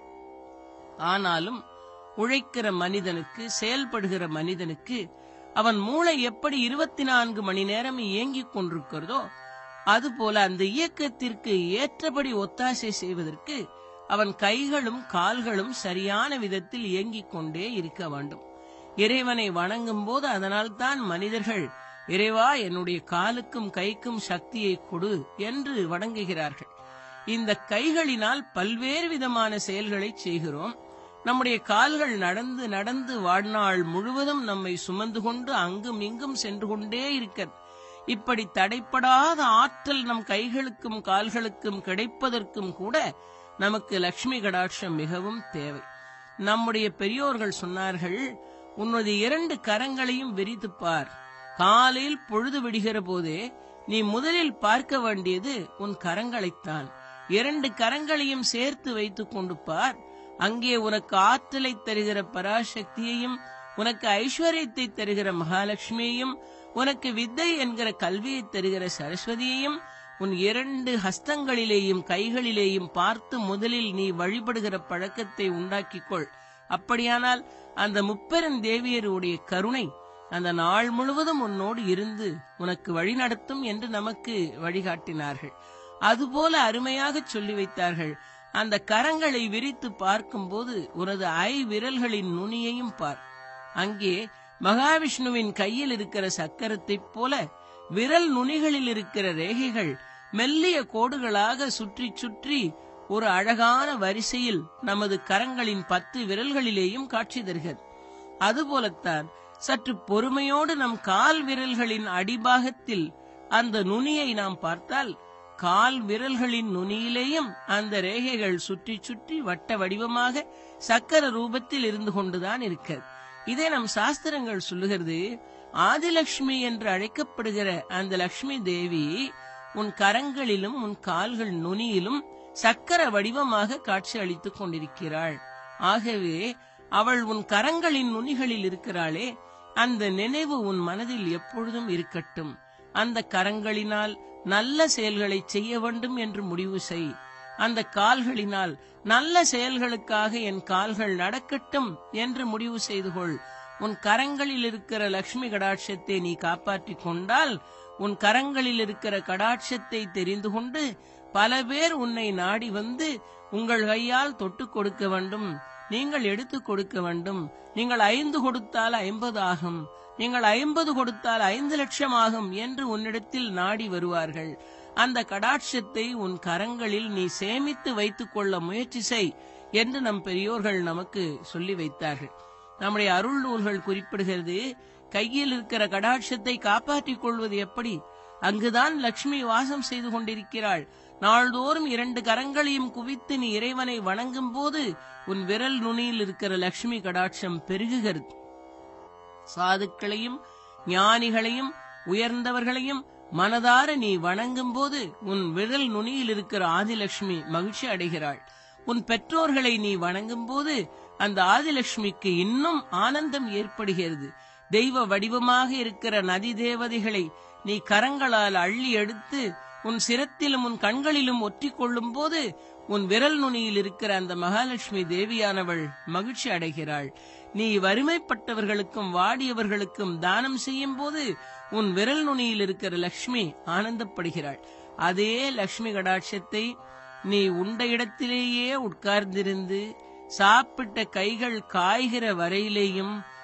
ஆனாலும் உழைக்கிற மனிதனுக்கு, செயல்படுகிற மனிதனுக்கு அவன் மூளை எப்படி இருபத்தி நான்கு மணி நேரம் இயங்கிக் கொண்டிருக்கிறதோ அதுபோல அந்த இயக்கத்திற்கு ஏற்றபடி ஒத்தாசை செய்வதற்கு அவன் கைகளும் கால்களும் சரியான விதத்தில் இயங்கிக் கொண்டே இருக்க வேண்டும். இறைவனை வணங்கும் போது அதனால் தான் மனிதர்கள் இறைவா என்னுடைய காலுக்கும் கைக்கும் சக்தியை கொடு என்று வணங்குகிறார்கள். இந்த கைகளினால் பல்வேறு விதமான செயல்களை செய்கிறோம். நம்முடைய கால்கள் நடந்து நடந்து வாழ்நாள் முழுவதும் நம்மை சுமந்து கொண்டு அங்கும் இங்கும் சென்று கொண்டே இருக்க, இப்படி தடைப்படாத ஆற்றல் நம் கைகளுக்கும் கால்களுக்கும் கிடைப்பதற்கும் கூட நமக்கு லட்சுமி கடாட்சம் மிகவும் தேவை. நம்முடைய பெரியோர்கள் சொன்னார்கள், உன்னுடைய இரண்டு கரங்களையும் விரித்து பார். காலையில் பொழுது விடுகிற போதே நீ முதலில் பார்க்க வேண்டியது உன் கரங்களைத்தான். இரண்டு கரங்களையும் சேர்த்து வைத்துக் கொண்டு பார். அங்கே உனக்கு ஆற்றலை தருகிற பராசக்தியையும், உனக்கு ஐஸ்வர்யத்தை தருகிற மகாலட்சுமியையும், உனக்கு வித்தை என்கிற கல்வியை தருகிற சரஸ்வதியையும் உன் இரண்டு ஹஸ்தங்களிலேயும் கைகளிலேயும் பார்த்து முதலில் நீ வழிபடுகிற பழக்கத்தை உண்டாக்கிக்கொள். அப்படியானால் அந்த முப்பெரும் தேவியருடைய கருணை அந்த நாள் முழுவதும் உன்னோடு இருந்து உனக்கு வழிநடத்தும் என்று நமக்கு வழிகாட்டினார்கள். அதுபோல அருமையாக சொல்லி வைத்தார்கள், அந்த கரங்களை விரித்து பார்க்கும்போது உனது ஐ விரல்களின் நுனியையும் பார். அங்கே மகாவிஷ்ணுவின் கையில் இருக்கிற சக்கரத்தைப் போல விரல் நுனிகளில் இருக்கிற ரேகைகள் மெல்லிய கோடுகளாக சுற்றி சுற்றி ஒரு அழகான வரிசையில் நமது கரங்களின் பத்து விரல்களிலேயும் காட்சி தருகிறது. அதுபோலத்தான் சற்று பொறுமையோடு நம் கால் விரல்களின் அடிபாகத்தில் அந்த நுனியை நாம் பார்த்தால் கால் விரல்களின் நுனியிலேயும் அந்த ரேகைகள் சுற்றி சுற்றி வட்ட வடிவமாக சக்கர ரூபத்தில் இருந்து கொண்டுதான் இருக்கிறது. இதை நம் சாஸ்திரங்கள் சொல்லுகிறது. ஆதிலட்சுமி என்று அழைக்கப்படுகிற அந்த லட்சுமி தேவி உன் கரங்களிலும் உன் கால்கள் நுனியிலும் சக்கர வடிவமாக காட்சி அளித்துக் கொண்டிருக்கிறாள். ஆகவே அவள் உன் கரங்களின் நுனிகளில் இருக்கிறாளே, அந்த நினைவு உன் மனதில் எப்பொழுதும் இருக்கட்டும். அந்த கரங்களினால் நல்ல செயல்களை செய்ய வேண்டும் என்று முடிவு செய். அந்த கால்களினால் நல்ல செயல்களுக்காக என் கால்கள் நடக்கட்டும் என்று முடிவு செய்து கொள். உன் கரங்களில் இருக்கிற லட்சுமி கடாட்சத்தை நீ காப்பாற்றிக் கொண்டால், உன் கரங்களில் இருக்கிற கடாட்சத்தை தெரிந்து கொண்டு பல பேர் உன்னை நாடி வந்து உங்கள் கையால் தொட்டு கொடுக்க வேண்டும், நீங்கள் எடுத்துக் கொடுக்க வேண்டும், நீங்கள் ஐந்து கொடுத்தால் ஐம்பது ஆகும், நீங்கள் ஐம்பது கொடுத்தால் ஐந்து லட்சம் ஆகும் என்று உன்னிடத்தில் நாடி வருவார்கள். அந்த கடாட்சத்தை உன் கரங்களில் நீ சேமித்து வைத்துக் கொள்ள முயற்சி செய் என்று நம் பெரியோர்கள் நமக்கு சொல்லி வைத்தார்கள். நம்முடைய அருள் நூல்கள் குறிப்பிடுகிறது, கையில் இருக்கிற கடாட்சத்தை காப்பாற்றிக் கொள்வது எப்படி? அங்குதான் லட்சுமி வாசம் செய்து கொண்டிருக்கிறாள். நாள்தோறும் இரண்டு கரங்களையும் குவித்து நீ இறைவனை வணங்கும் போது உன் விரல் நுனியில் இருக்கிற லட்சுமி கடாட்சம் பெருகுகிறது. சாதுக்களையும் ஞானிகளையும் உயர்ந்தவர்களையும் மனதார நீ வணங்கும் போது உன் விரல் நுனியில் இருக்கிற ஆதிலட்சுமி மகிழ்ச்சி அடைகிறாள். உன் பெற்றோர்களை நீ வணங்கும் போது அந்த ஆதிலட்சுமிக்கு இன்னும் ஆனந்தம் ஏற்படுகிறது. தெய்வ வடிவமாக இருக்கிற நதி தேவதைகளை நீ கரங்களால் அள்ளி எடுத்து உன் சிரத்திலும் உன் கண்களிலும் ஒற்றிக் கொள்ளும் போது உன் விரல் நுனியில் இருக்கிற அந்த மகாலட்சுமி தேவியானவள் மகிழ்ச்சி அடைகிறாள். நீ வறுமைப்பட்டவர்களுக்கும் வாடியவர்களுக்கும் தானம் செய்யும் போது உன் விரல் நுனியில் இருக்கிற லட்சுமி ஆனந்தப்படுகிறாள். அதே லட்சுமி கடாட்சத்தை நீ உண்ட இடத்திலேயே உட்கார்ந்திருந்து சாப்பிட்ட கைகள் காய்கிற வரையிலேயும்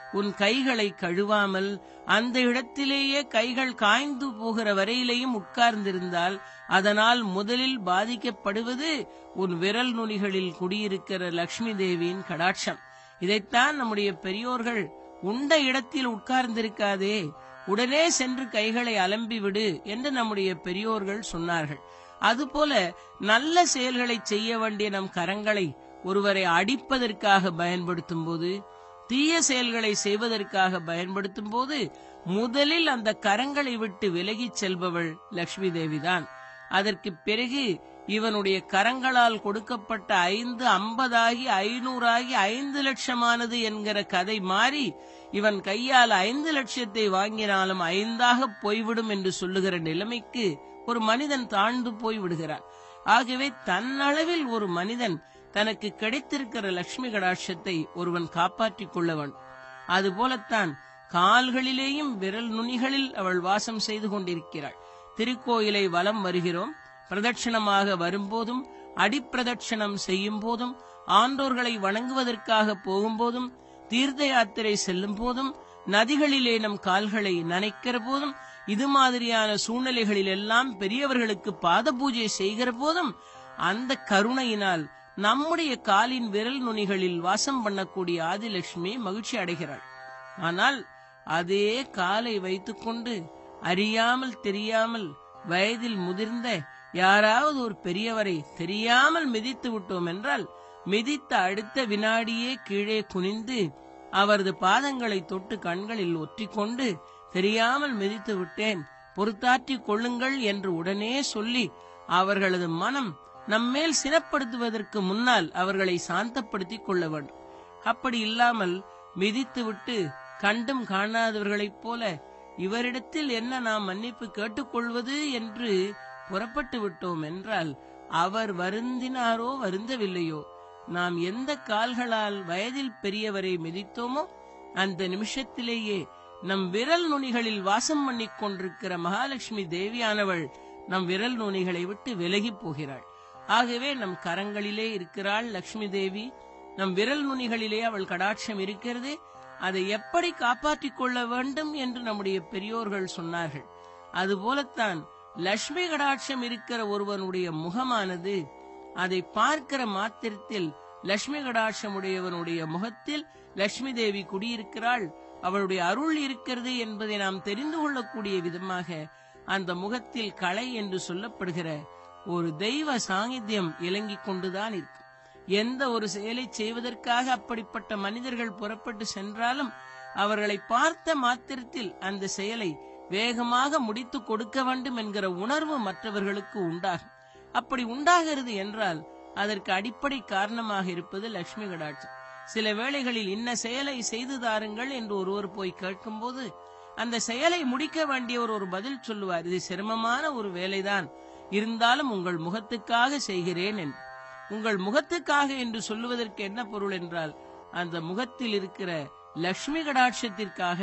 உன் கைகளை கழுவாமல் அந்த இடத்திலேயே கைகள் காய்ந்து போகிற வரையிலேயும் உட்கார்ந்திருந்தால் அதனால் முதலில் பாதிக்கப்படுவது உன் விரல் நுனிகளில் குடியிருக்கிற லட்சுமி தேவியின் கடாட்சம். இதைத்தான் நம்முடைய பெரியோர்கள் உண்ட இடத்தில் உட்கார்ந்திருக்காதே, உடனே சென்று கைகளை அலம்பிவிடு என்று நம்முடைய பெரியோர்கள் சொன்னார்கள். அதுபோல நல்ல செயல்களை செய்ய வேண்டிய நம் கரங்களை ஒருவரை அடிப்பதற்காக பயன்படுத்தும் போது, தீய செயல்களை செய்வதற்காக பயன்படுத்தும் போது முதலில் அந்த கரங்களை விட்டு விலகிச் செல்பவள் லட்சுமி தேவிதான். அதற்கு பிறகு இவனுடைய கரங்களால் கொடுக்கப்பட்ட ஐந்து ஐம்பதாகி ஐநூறாகி ஐந்து லட்சமானது என்கிற கதை மாறி இவன் கையால் ஐந்து லட்சத்தை வாங்கினாலும் ஐந்தாக போய்விடும் என்று சொல்லுகிற நிலைமைக்கு ஒரு மனிதன் தாழ்ந்து போய் விடுகிறான். ஆகவே தன்னளவில் ஒரு மனிதன் தனக்கு கிடைத்திருக்கிற லட்சுமி கடாட்சத்தை ஒருவன் காப்பாற்றிக் கொள்ளவன். அதுபோலத்தான் கால்களிலேயும் விரல் நுனிகளில் அவள் வாசம் செய்து கொண்டிருக்கிறாள். திருக்கோயிலை வலம் வருகிறோம். பிரதட்சணமாக வரும்போதும், அடிப்பிரதட்சணம் செய்யும் போதும், ஆண்டோர்களை வணங்குவதற்காக போகும்போதும், தீர்த்த யாத்திரை செல்லும் போதும், நதிகளிலே நம் கால்களை நனைக்கிற போதும், இது மாதிரியான சூழ்நிலைகளில் எல்லாம் பெரியவர்களுக்கு பாத பூஜை செய்கிற போதும் அந்த கருணையினால் நம்முடைய காலின் விரல் நுனிகளில் வாசம் பண்ணக்கூடிய ஆதிலட்சுமி மகிழ்ச்சி அடைகிறாள். ஆனால் அதே காலை வைத்துக்கொண்டு அறியாமல் தெரியாமல் வயதில் முதிர்ந்த யாராவது ஒரு பெரியவரை தெரியாமல் மிதித்து விட்டோம் என்றால் மிதித்த அடுத்த வினாடியே கீழே குனிந்து அவரது பாதங்களை தொட்டு கண்களில் ஒற்றிக்கொண்டு தெரியாமல் மிதித்து விட்டேன், பொறுத்தாற்றிக் கொள்ளுங்கள் என்று உடனே சொல்லி அவர்களது மனம் நம்மேல் சினப்படுத்துவதற்கு முன்னால் அவர்களை சாந்தப்படுத்திக் கொள்ள வேண்டும். அப்படி இல்லாமல் மிதித்துவிட்டு கண்டும் காணாதவர்களைப் போல இவரிடத்தில் என்ன நாம் மன்னிப்பு கேட்டுக்கொள்வது என்று புறப்பட்டு விட்டோம் என்றால் அவர் வருந்தினாரோ வருந்தவில்லையோ, நாம் எந்த கால்களால் வயதில் பெரியவரை மிதித்தோமோ அந்த நிமிஷத்திலேயே நம் விரல் நுனிகளில் வாசம் பண்ணிக் கொண்டிருக்கிற மகாலட்சுமி தேவியானவள் நம் விரல் நுனிகளை விட்டு விலகி போகிறாள். ஆகவே நம் கரங்களிலே இருக்கிறாள் லட்சுமி தேவி, நம் விரல் நுனிகளிலே அவள் கடாட்சம் இருக்கிறது. அதை எப்படி காப்பாற்றிக் கொள்ள வேண்டும் என்று நம்முடைய பெரியோர்கள் சொன்னார்கள். அதுபோலத்தான் லட்சுமி கடாட்சம் இருக்கிற ஒருவனுடைய முகமானது அதை பார்க்கிற மாத்திரத்தில் லட்சுமி கடாட்சம் உடையவனுடைய முகத்தில் லட்சுமி தேவி குடியிருக்கிறாள், அவளுடைய அருள் இருக்கிறது என்பதை நாம் தெரிந்து கொள்ளக்கூடிய விதமாக அந்த முகத்தில் கலை என்று சொல்லப்படுகிற ஒரு தெய்வ சாநித்தியம் இலங்கிக் கொண்டுதான் இருக்கு. எந்த ஒரு செயலை செய்வதற்காக அப்படிப்பட்ட மனிதர்கள் புறப்பட்டு சென்றாலும் அவர்களை பார்த்த மாத்திரத்தில் அந்த செயலை வேகமாக முடித்து கொடுக்க வேண்டும் என்கிற உணர்வு மற்றவர்களுக்கு உண்டாகும். அப்படி உண்டாகிறது என்றால் அதற்கு அடிப்படை காரணமாக இருப்பது லட்சுமி கடாட்சம். சில வேளைகளில் இன்ன செயலை செய்து தாருங்கள் என்று ஒருவர் போய் கேட்கும் போது அந்த செயலை முடிக்க வேண்டியவர் ஒரு பதில் சொல்லுவார், இது சிரமமான ஒரு வேலைதான், இருந்தாலும் உங்கள் முகத்துக்காக செய்கிறேன் என்று. உங்கள் முகத்துக்காக என்று சொல்லுவதற்கு என்ன பொருள் என்றால் அந்த முகத்தில் இருக்கிற லட்சுமி கடாட்சத்திற்காக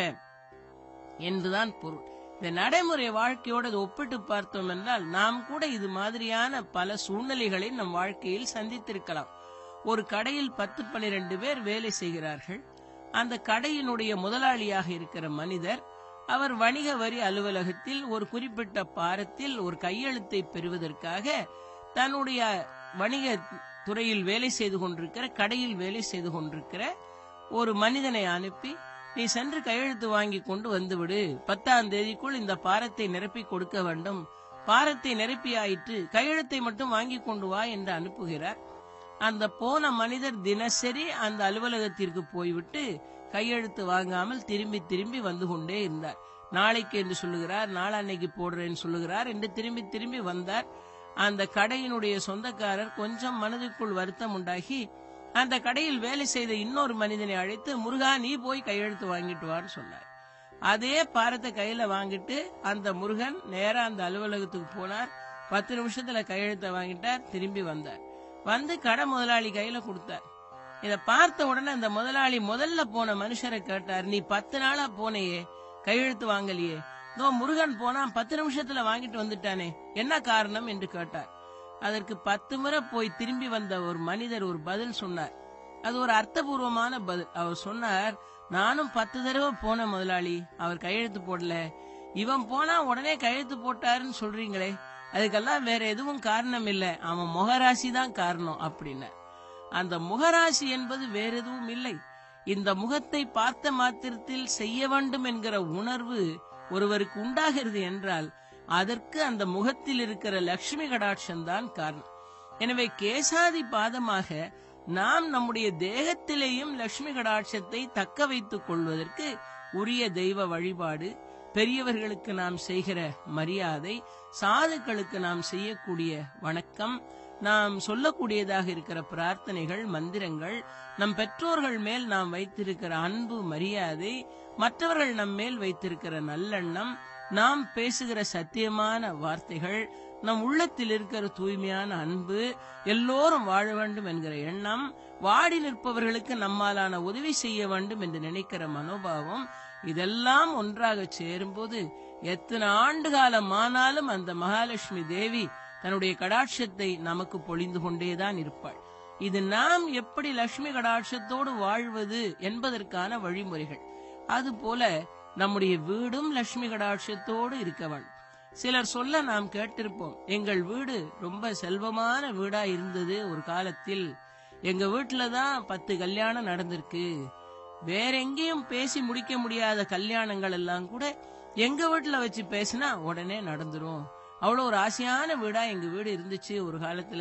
என்றுதான் பொருள். இந்த நடைமுறை வாழ்க்கையோடு அதை ஒப்பிட்டு பார்த்தோம் என்றால் நாம் கூட இது மாதிரியான பல சூழ்நிலைகளை நம் வாழ்க்கையில் சந்தித்திருக்கலாம். ஒரு கடையில் பத்து பனிரெண்டு பேர் வேலை செய்கிறார்கள். அந்த கடையினுடைய முதலாளியாக இருக்கிற மனிதர் அவர் வணிக வரி அலுவலகத்தில் ஒரு குறிப்பிட்ட பாரத்தில் ஒரு கையெழுத்தை பெறுவதற்காக தன்னுடைய வணிக துறையில் வேலை செய்து கொண்டிருக்கிற கடையில் வேலை செய்து கொண்டிருக்கிற ஒரு மனிதனை அனுப்பி, நீ சென்று கையெழுத்து வாங்கி கொண்டு வந்துவிடு, பத்தாம் தேதிக்குள் இந்த பாரத்தை நிரப்பி கொடுக்க வேண்டும், பாரத்தை நிரப்பி ஆயிற்று, கையெழுத்தை மட்டும் வாங்கி கொண்டு வா என்று அனுப்புகிறார். அந்த போன மனிதர் தினசரி அந்த அலுவலகத்திற்கு போய்விட்டு கையெழுத்து வாங்காமல் திரும்பி திரும்பி வந்து கொண்டே இருந்தார். நாளைக்கு என்று சொல்லுகிறார், நாளன்னைக்கு போடுறேன்னு சொல்லுகிறார் என்று திரும்பி திரும்பி வந்தார். அந்த கடையினுடைய சொந்தக்காரர் கொஞ்சம் மனதுக்குள் வருத்தம் உண்டாகி அந்த கடையில் வேலை செய்த இன்னொரு மனிதனை அழைத்து, முருகா நீ போய் கையெழுத்து வாங்கிட்டு வான்னு சொன்னார். அதே பாரத்தை கையில வாங்கிட்டு அந்த முருகன் நேரா அந்த அலுவலகத்துக்கு போனார். பத்து நிமிஷத்துல கையெழுத்தை வாங்கிட்டார். திரும்பி வந்தார். வந்து கடை முதலாளி கையில கொடுத்தார். இதை பார்த்த உடனே அந்த முதலாளி முதல்ல போன மனுஷரை கேட்டார், நீ பத்து நாளா போனையே கையெழுத்து வாங்கலையே, இதோ முருகன் போனா பத்து நிமிஷத்துல வாங்கிட்டு வந்துட்டானே, என்ன காரணம் என்று கேட்டார். அதற்கு பத்து முறை போய் திரும்பி வந்த ஒரு மனிதர் ஒரு பதில் சொன்னார். அது ஒரு அர்த்தபூர்வமான பதில். அவர் சொன்னார், நானும் பத்து தடவை போன முதலாளி, அவர் கையெழுத்து போடல. இவன் போனா உடனே கையெழுத்து போட்டாருன்னு சொல்றீங்களே, அதுக்கெல்லாம் வேற எதுவும் காரணம் இல்ல, அவன் முகராசி தான் காரணம் அப்படின்னு. அந்த முகராசி என்பது வேற எதுவும் இல்லை. இந்த முகத்தை பார்த்த மாத்திரத்தில் செய்ய வேண்டும் என்கிற உணர்வு ஒருவருக்கு உண்டாகிறது என்றால் அதற்கு அந்த முகத்தில் இருக்கிற லட்சுமி கடாட்சம் தான் காரணம். எனவே கேசாதி பாதமாக நாம் நம்முடைய தேகத்திலேயும் லட்சுமி கடாட்சத்தை தக்க வைத்துக் கொள்வதற்கு உரிய தெய்வ வழிபாடு, பெரியவர்களுக்கு நாம் செய்கிற மரியாதை, சாதுக்களுக்கு நாம் செய்யக்கூடிய வணக்கம், நாம் சொல்லக்கூடியதாக இருக்கிற பிரார்த்தனைகள், மந்திரங்கள், நம் பெற்றோர்கள் மேல் நாம் வைத்திருக்கிற அன்பு, மரியாதை, மற்றவர்கள் நம் மேல் வைத்திருக்கிற நல்லெண்ணம், நாம் பேசுகிற சத்தியமான வார்த்தைகள், நம் உள்ளத்தில் இருக்கிற தூய்மையான அன்பு, எல்லோரும் வாழ வேண்டும் என்கிற எண்ணம், வாடி நிற்பவர்களுக்கு நம்மாலான உதவி செய்ய வேண்டும் என்று நினைக்கிற மனோபாவம், இதெல்லாம் ஒன்றாக சேரும்போது எத்தனை ஆண்டு காலம் ஆனாலும் அந்த மகாலட்சுமி தேவி தன்னுடைய கடாட்சத்தை நமக்கு பொழிந்து கொண்டேதான் இருப்பாள். இது நாம் எப்படி லட்சுமி கடாட்சத்தோடு வாழ்வது என்பதற்கான வழிமுறைகள். அதுபோல நம்முடைய வீடும் லட்சுமி கடாட்சத்தோடு இருக்க வேண்டும். சிலர் சொல்ல நாம் கேட்டிருப்போம், எங்கள் வீடு ரொம்ப செல்வமான வீடா இருந்தது ஒரு காலத்தில், எங்க வீட்டுலதான் பத்து கல்யாணம் நடந்திருக்கு, வேற எங்கேயும் பேசி முடிக்க முடியாத கல்யாணங்கள் எல்லாம் கூட எங்க வீட்டுல வச்சு பேசினா உடனே நடந்துரும், அவ்வளவு ஒரு ஆசையான வீடா எங்க வீடு இருந்துச்சு ஒரு காலத்துல.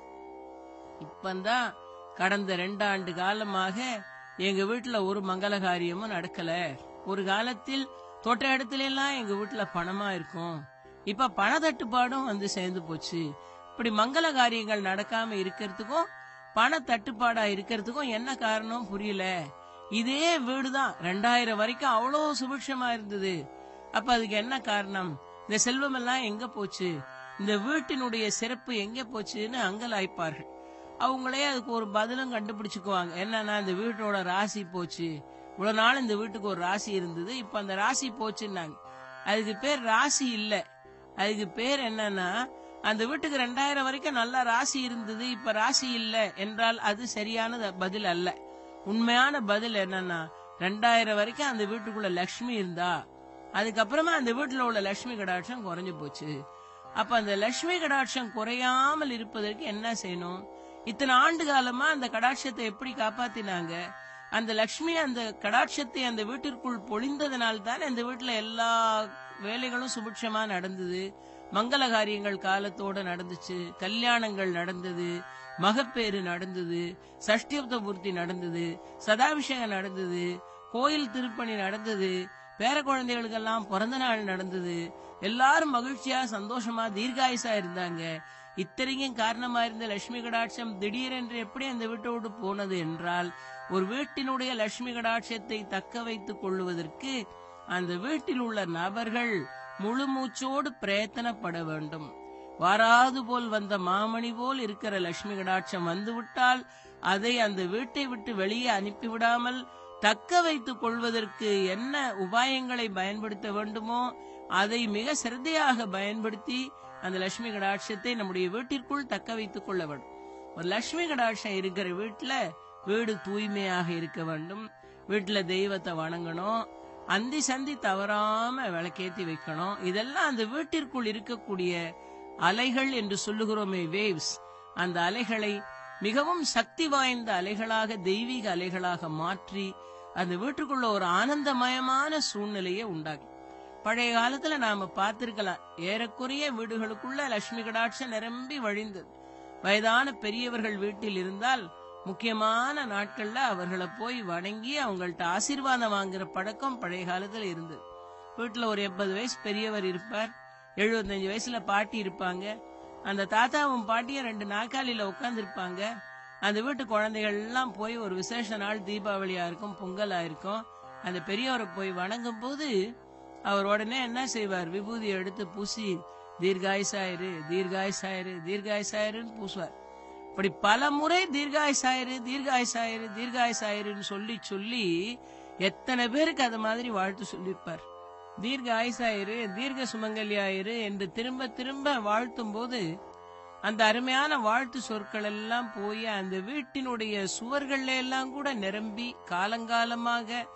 இப்பந்தான் கடந்த ரெண்டாண்டு காலமாக எங்க வீட்டுல ஒரு மங்கள காரியமும் நடக்கல. ஒரு காலத்தில் தொட்ட இடத்துல எல்லாம் எங்க வீட்டுல பணமா இருக்கும், இப்ப பண தட்டுப்பாடும் வந்து சேர்ந்து போச்சு. இப்படி மங்கள காரியங்கள் நடக்காம இருக்கிறதுக்கும் பண தட்டுப்பாடா இருக்கிறதுக்கும் என்ன காரணம் புரியல. இதே வீடுதான் ரெண்டாயிரம் வரைக்கும் அவ்வளவு சுபிக்ஷமா இருந்தது, அப்ப அதுக்கு என்ன காரணம்? இந்த செல்வம் எல்லாம் எங்க போச்சு, இந்த வீட்டினுடைய சிறப்பு எங்க போச்சுன்னு அங்கலாய்ப்பார்கள். அவங்களே அதுக்கு ஒரு பதிலும் கண்டுபிடிச்சுக்குவாங்க. என்னன்னா, இந்த வீட்டோட ராசி போச்சு, இவ்வளவு நாள் இந்த வீட்டுக்கு ஒரு ராசி இருந்தது, இப்ப அந்த ராசி போச்சுன்னாங்க. அதுக்கு பேர் ராசி இல்ல, அதுக்கு பேர் என்னன்னா, அந்த வீட்டுக்கு ரெண்டாயிரம் வரைக்கும் நல்ல ராசி இருந்தது, இப்ப ராசி இல்ல என்றால் அது சரியான பதில் அல்ல. உண்மையான பதில் என்னன்னா, ரெண்டாயிரம் வரைக்கும் அந்த வீட்டுக்குள்ள லட்சுமி இருந்தா, அதுக்கப்புறமா அந்த வீட்டுல உள்ள லட்சுமி கடாட்சம் குறைஞ்சு போச்சு. அப்ப அந்த லட்சுமி கடாட்சம் குறையாமல் இருப்பதற்கு என்ன செய்யணும்? இத்தனை ஆண்டு காலமா அந்த கடாட்சத்தை எப்படி காப்பாத்தினாங்க? அந்த லட்சுமி அந்த கடாட்சத்தை அந்த வீட்டிற்குள் பொழிந்ததனால்தான் அந்த வீட்டுல எல்லா வேலைகளும் சுபிட்சமா நடந்தது, மங்கள காரியங்கள் காலத்தோட நடந்துச்சு, கல்யாணங்கள் நடந்தது, மகப்பேறு நடந்தது, சஷ்டியப்த பூர்த்தி நடந்தது, சதாபிஷேகம் நடந்தது, கோயில் திருப்பணி நடந்தது, பேர குழந்தைகளுக்கெல்லாம் பிறந்த நாள் நடந்தது, எல்லாரும் மகிழ்ச்சியா சந்தோஷமா தீர்காயுசா இருந்தாங்க. இத்தனைக்கும் காரணமா இருந்த லட்சுமி கடாட்சம் திடீரென்று எப்படி அந்த வீட்டை விட்டு போனது என்றால், ஒரு வீட்டினுடைய லட்சுமி கடாட்சத்தை தக்க வைத்துக் கொள்வதற்கு அந்த வீட்டில் உள்ள நபர்கள் முழு மூச்சோடு பிரயத்தனப்பட வேண்டும். வாராது போல் வந்த மாமணி போல் இருக்கிற லட்சுமி கடாட்சம் வந்துவிட்டால் அதை அந்த வீட்டை விட்டு வெளியே அனுப்பிவிடாமல் தக்க வைத்துக் கொள்வதற்கு என்ன உபாயங்களை பயன்படுத்த வேண்டுமோ அதை மிக சிரத்தையாக பயன்படுத்தி அந்த லட்சுமி கடாட்சத்தை நம்முடைய வீட்டிற்குள் தக்க வைத்துக் கொள்ள வேண்டும். ஒரு லட்சுமி கடாட்சம் இருக்கிற வீட்டுல வீடு தூய்மையாக இருக்க வேண்டும், வீட்டுல தெய்வத்தை வணங்கணும், அந்தி சந்தி தவறாம விளக்கேத்தி வைக்கணும். இதெல்லாம் அந்த வீட்டிற்குள் இருக்கக்கூடிய அலைகள் என்று சொல்லுகிறோமே, வேவ்ஸ், அந்த அலைகளை மிகவும் சக்தி வாய்ந்த அலைகளாக, தெய்வீக அலைகளாக மாற்றி அந்த வீட்டுக்குள்ள ஒரு ஆனந்தமயமான சூழ்நிலையை உண்டாகும். பழைய காலத்துல நாம பார்த்திருக்கலாம், ஏறக்குறைய வீடுகளுக்குள்ள லட்சுமி கடாட்சம் நிரம்பி வழிந்தது. வயதான பெரியவர்கள் வீட்டில் இருந்தால் முக்கியமான நாட்கள்ல அவர்களை போய் வணங்கி அவங்கள்ட்ட ஆசீர்வாதம் வாங்குற பழக்கம் பழைய காலத்துல இருந்தது. வீட்டுல ஒரு எண்பது வயசு பெரியவர் இருப்பார், எழுபத்தஞ்சு வயசுல பாட்டி இருப்பாங்க. அந்த தாத்தாவும் பாட்டியும் ரெண்டு நாற்காலியில உட்கார்ந்து இருப்பாங்க. அந்த வீட்டு குழந்தைகள் எல்லாம் போய் ஒரு விசேஷ நாள், தீபாவளியா இருக்கும், பொங்கலா இருக்கும், அந்த பெரியவரை போய் வணங்கும் போது அவர் உடனே என்ன செய்வார்? விபூதி எடுத்து பூசி தீர்காயுசாயிரு தீர்காயுசாயிரு தீர்காயுசாயிருன்னு பூசுவார். இப்படி பல முறை தீர்காயுசாயிரு தீர்காயுசாயிரு தீர்காயுசாயிருன்னு சொல்லி சொல்லி எத்தனை பேருக்கு அது மாதிரி வாழ்த்து சொல்லியிருப்பார். தீர்காயுசாயிரு, தீர்க்க சுமங்கலியாயிரு என்று திரும்ப திரும்ப வாழ்த்தும் போது அந்த அருமையான வாழ்த்து சொற்கள் எல்லாம் போய் அந்த வீட்டினுடைய சுவர்கள் எல்லாம் கூட நிரம்பி காலங்காலமாக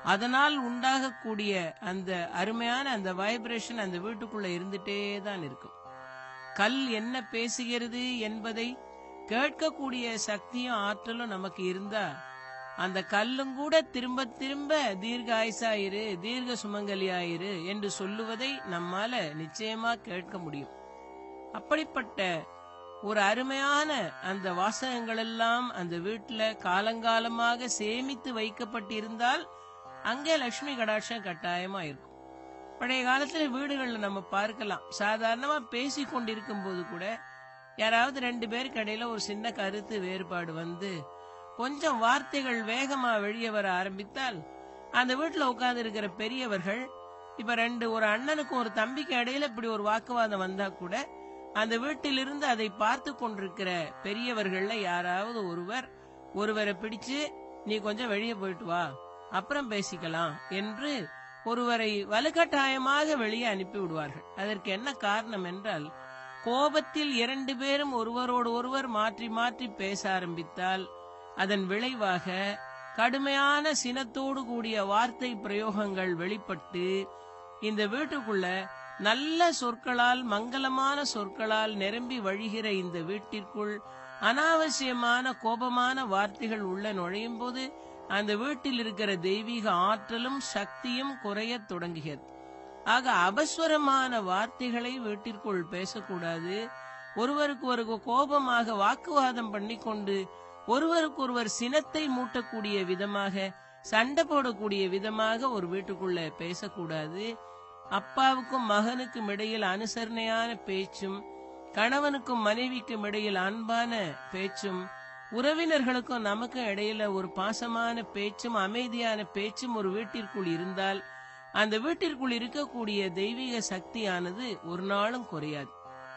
அதனால் உண்டாகக்கூடிய அந்த அருமையான அந்த வைப்ரேஷன் அந்த வீட்டுக்குள்ள இருந்துட்டே தான் இருக்கும். கல் என்ன பேசுகிறது என்பதை கேட்கக்கூடிய சக்தியும் ஆற்றலும் நமக்கு இருந்தா அந்த கல்லும் கூட திரும்ப திரும்ப தீர்க்க ஆயுசாயிரு, தீர்க்க சுமங்கலியாயிரு என்று சொல்லுவதை நம்மால நிச்சயமா கேட்க முடியும். அப்படிப்பட்ட ஒரு அருமையான அந்த வாசகங்கள் எல்லாம் அந்த வீட்டுல காலங்காலமாக சேமித்து வைக்கப்பட்டிருந்தால் அங்கே லட்சுமி கடாட்சம் கட்டாயமா இருக்கும். பழைய காலத்துல வீடுகள்ல நம்ம பார்க்கலாம், சாதாரணமா பேசி கொண்டிருக்கும் போது கூட யாராவது ரெண்டு பேருக்கு இடையில ஒரு சின்ன கருத்து வேறுபாடு வந்து கொஞ்சம் வார்த்தைகள் வேகமா வெளியே வர ஆரம்பித்தால் அந்த வீட்டுல உட்கார்ந்து இருக்கிற பெரியவர்கள், இப்ப ரெண்டு ஒரு அண்ணனுக்கும் ஒரு தம்பிக்கு இடையில இப்படி ஒரு வாக்குவாதம் வந்தா கூட அந்த வீட்டிலிருந்து அதை பார்த்து கொண்டிருக்கிற பெரியவர்கள்ல யாராவது ஒருவர் ஒருவரை பிடிச்சு நீ கொஞ்சம் வெளியே போயிட்டு வா, அப்புறம் பேசிக்கலாம் என்று ஒருவரை வலுக்கட்டாயமாக வெளியே அனுப்பி விடுவார்கள். அதற்கு என்ன காரணம் என்றால், கோபத்தில் இரண்டு பேரும் ஒருவரோடு ஒருவர் மாற்றி மாற்றி பேச ஆரம்பித்தால் அதன் விளைவாக கடுமையான சினத்தோடு கூடிய வார்த்தை பிரயோகங்கள் வெளிப்பட்டு இந்த வீட்டுக்குள்ள நல்ல சொற்களால் மங்களமான சொற்களால் நிரம்பி வழிகிற இந்த வீட்டிற்குள் அனாவசியமான கோபமான வார்த்தைகள் உள்ள நுழையும் போது அந்த வீட்டில் இருக்கிற தெய்வீக ஆற்றலும் சக்தியும் குறைய தொடங்குகிறது. ஆக அபஸ்வரமான வார்த்தைகளை வீட்டிற்குள் பேசக்கூடாது. ஒருவருக்கு ஒரு கோபமாக வாக்குவாதம் பண்ணி கொண்டு ஒருவருக்கு ஒருவர் சினத்தை மூட்டக்கூடிய விதமாக சண்டை போடக்கூடிய விதமாக ஒரு வீட்டுக்குள்ள பேசக்கூடாது. அப்பாவுக்கும் மகனுக்கும் இடையில் அனுசரணையான பேச்சும், கணவனுக்கும் மனைவிக்கும் இடையில் அன்பான பேச்சும், உறவினர்களுக்கும் நமக்கும் இடையில ஒரு பாசமான பேச்சும் அமைதியான பேச்சும் ஒரு வீட்டிற்குள் இருந்தால் அந்த வீட்டிற்குள் இருக்கக்கூடிய தெய்வீக சக்தியானது ஒரு நாளும் குறையாது.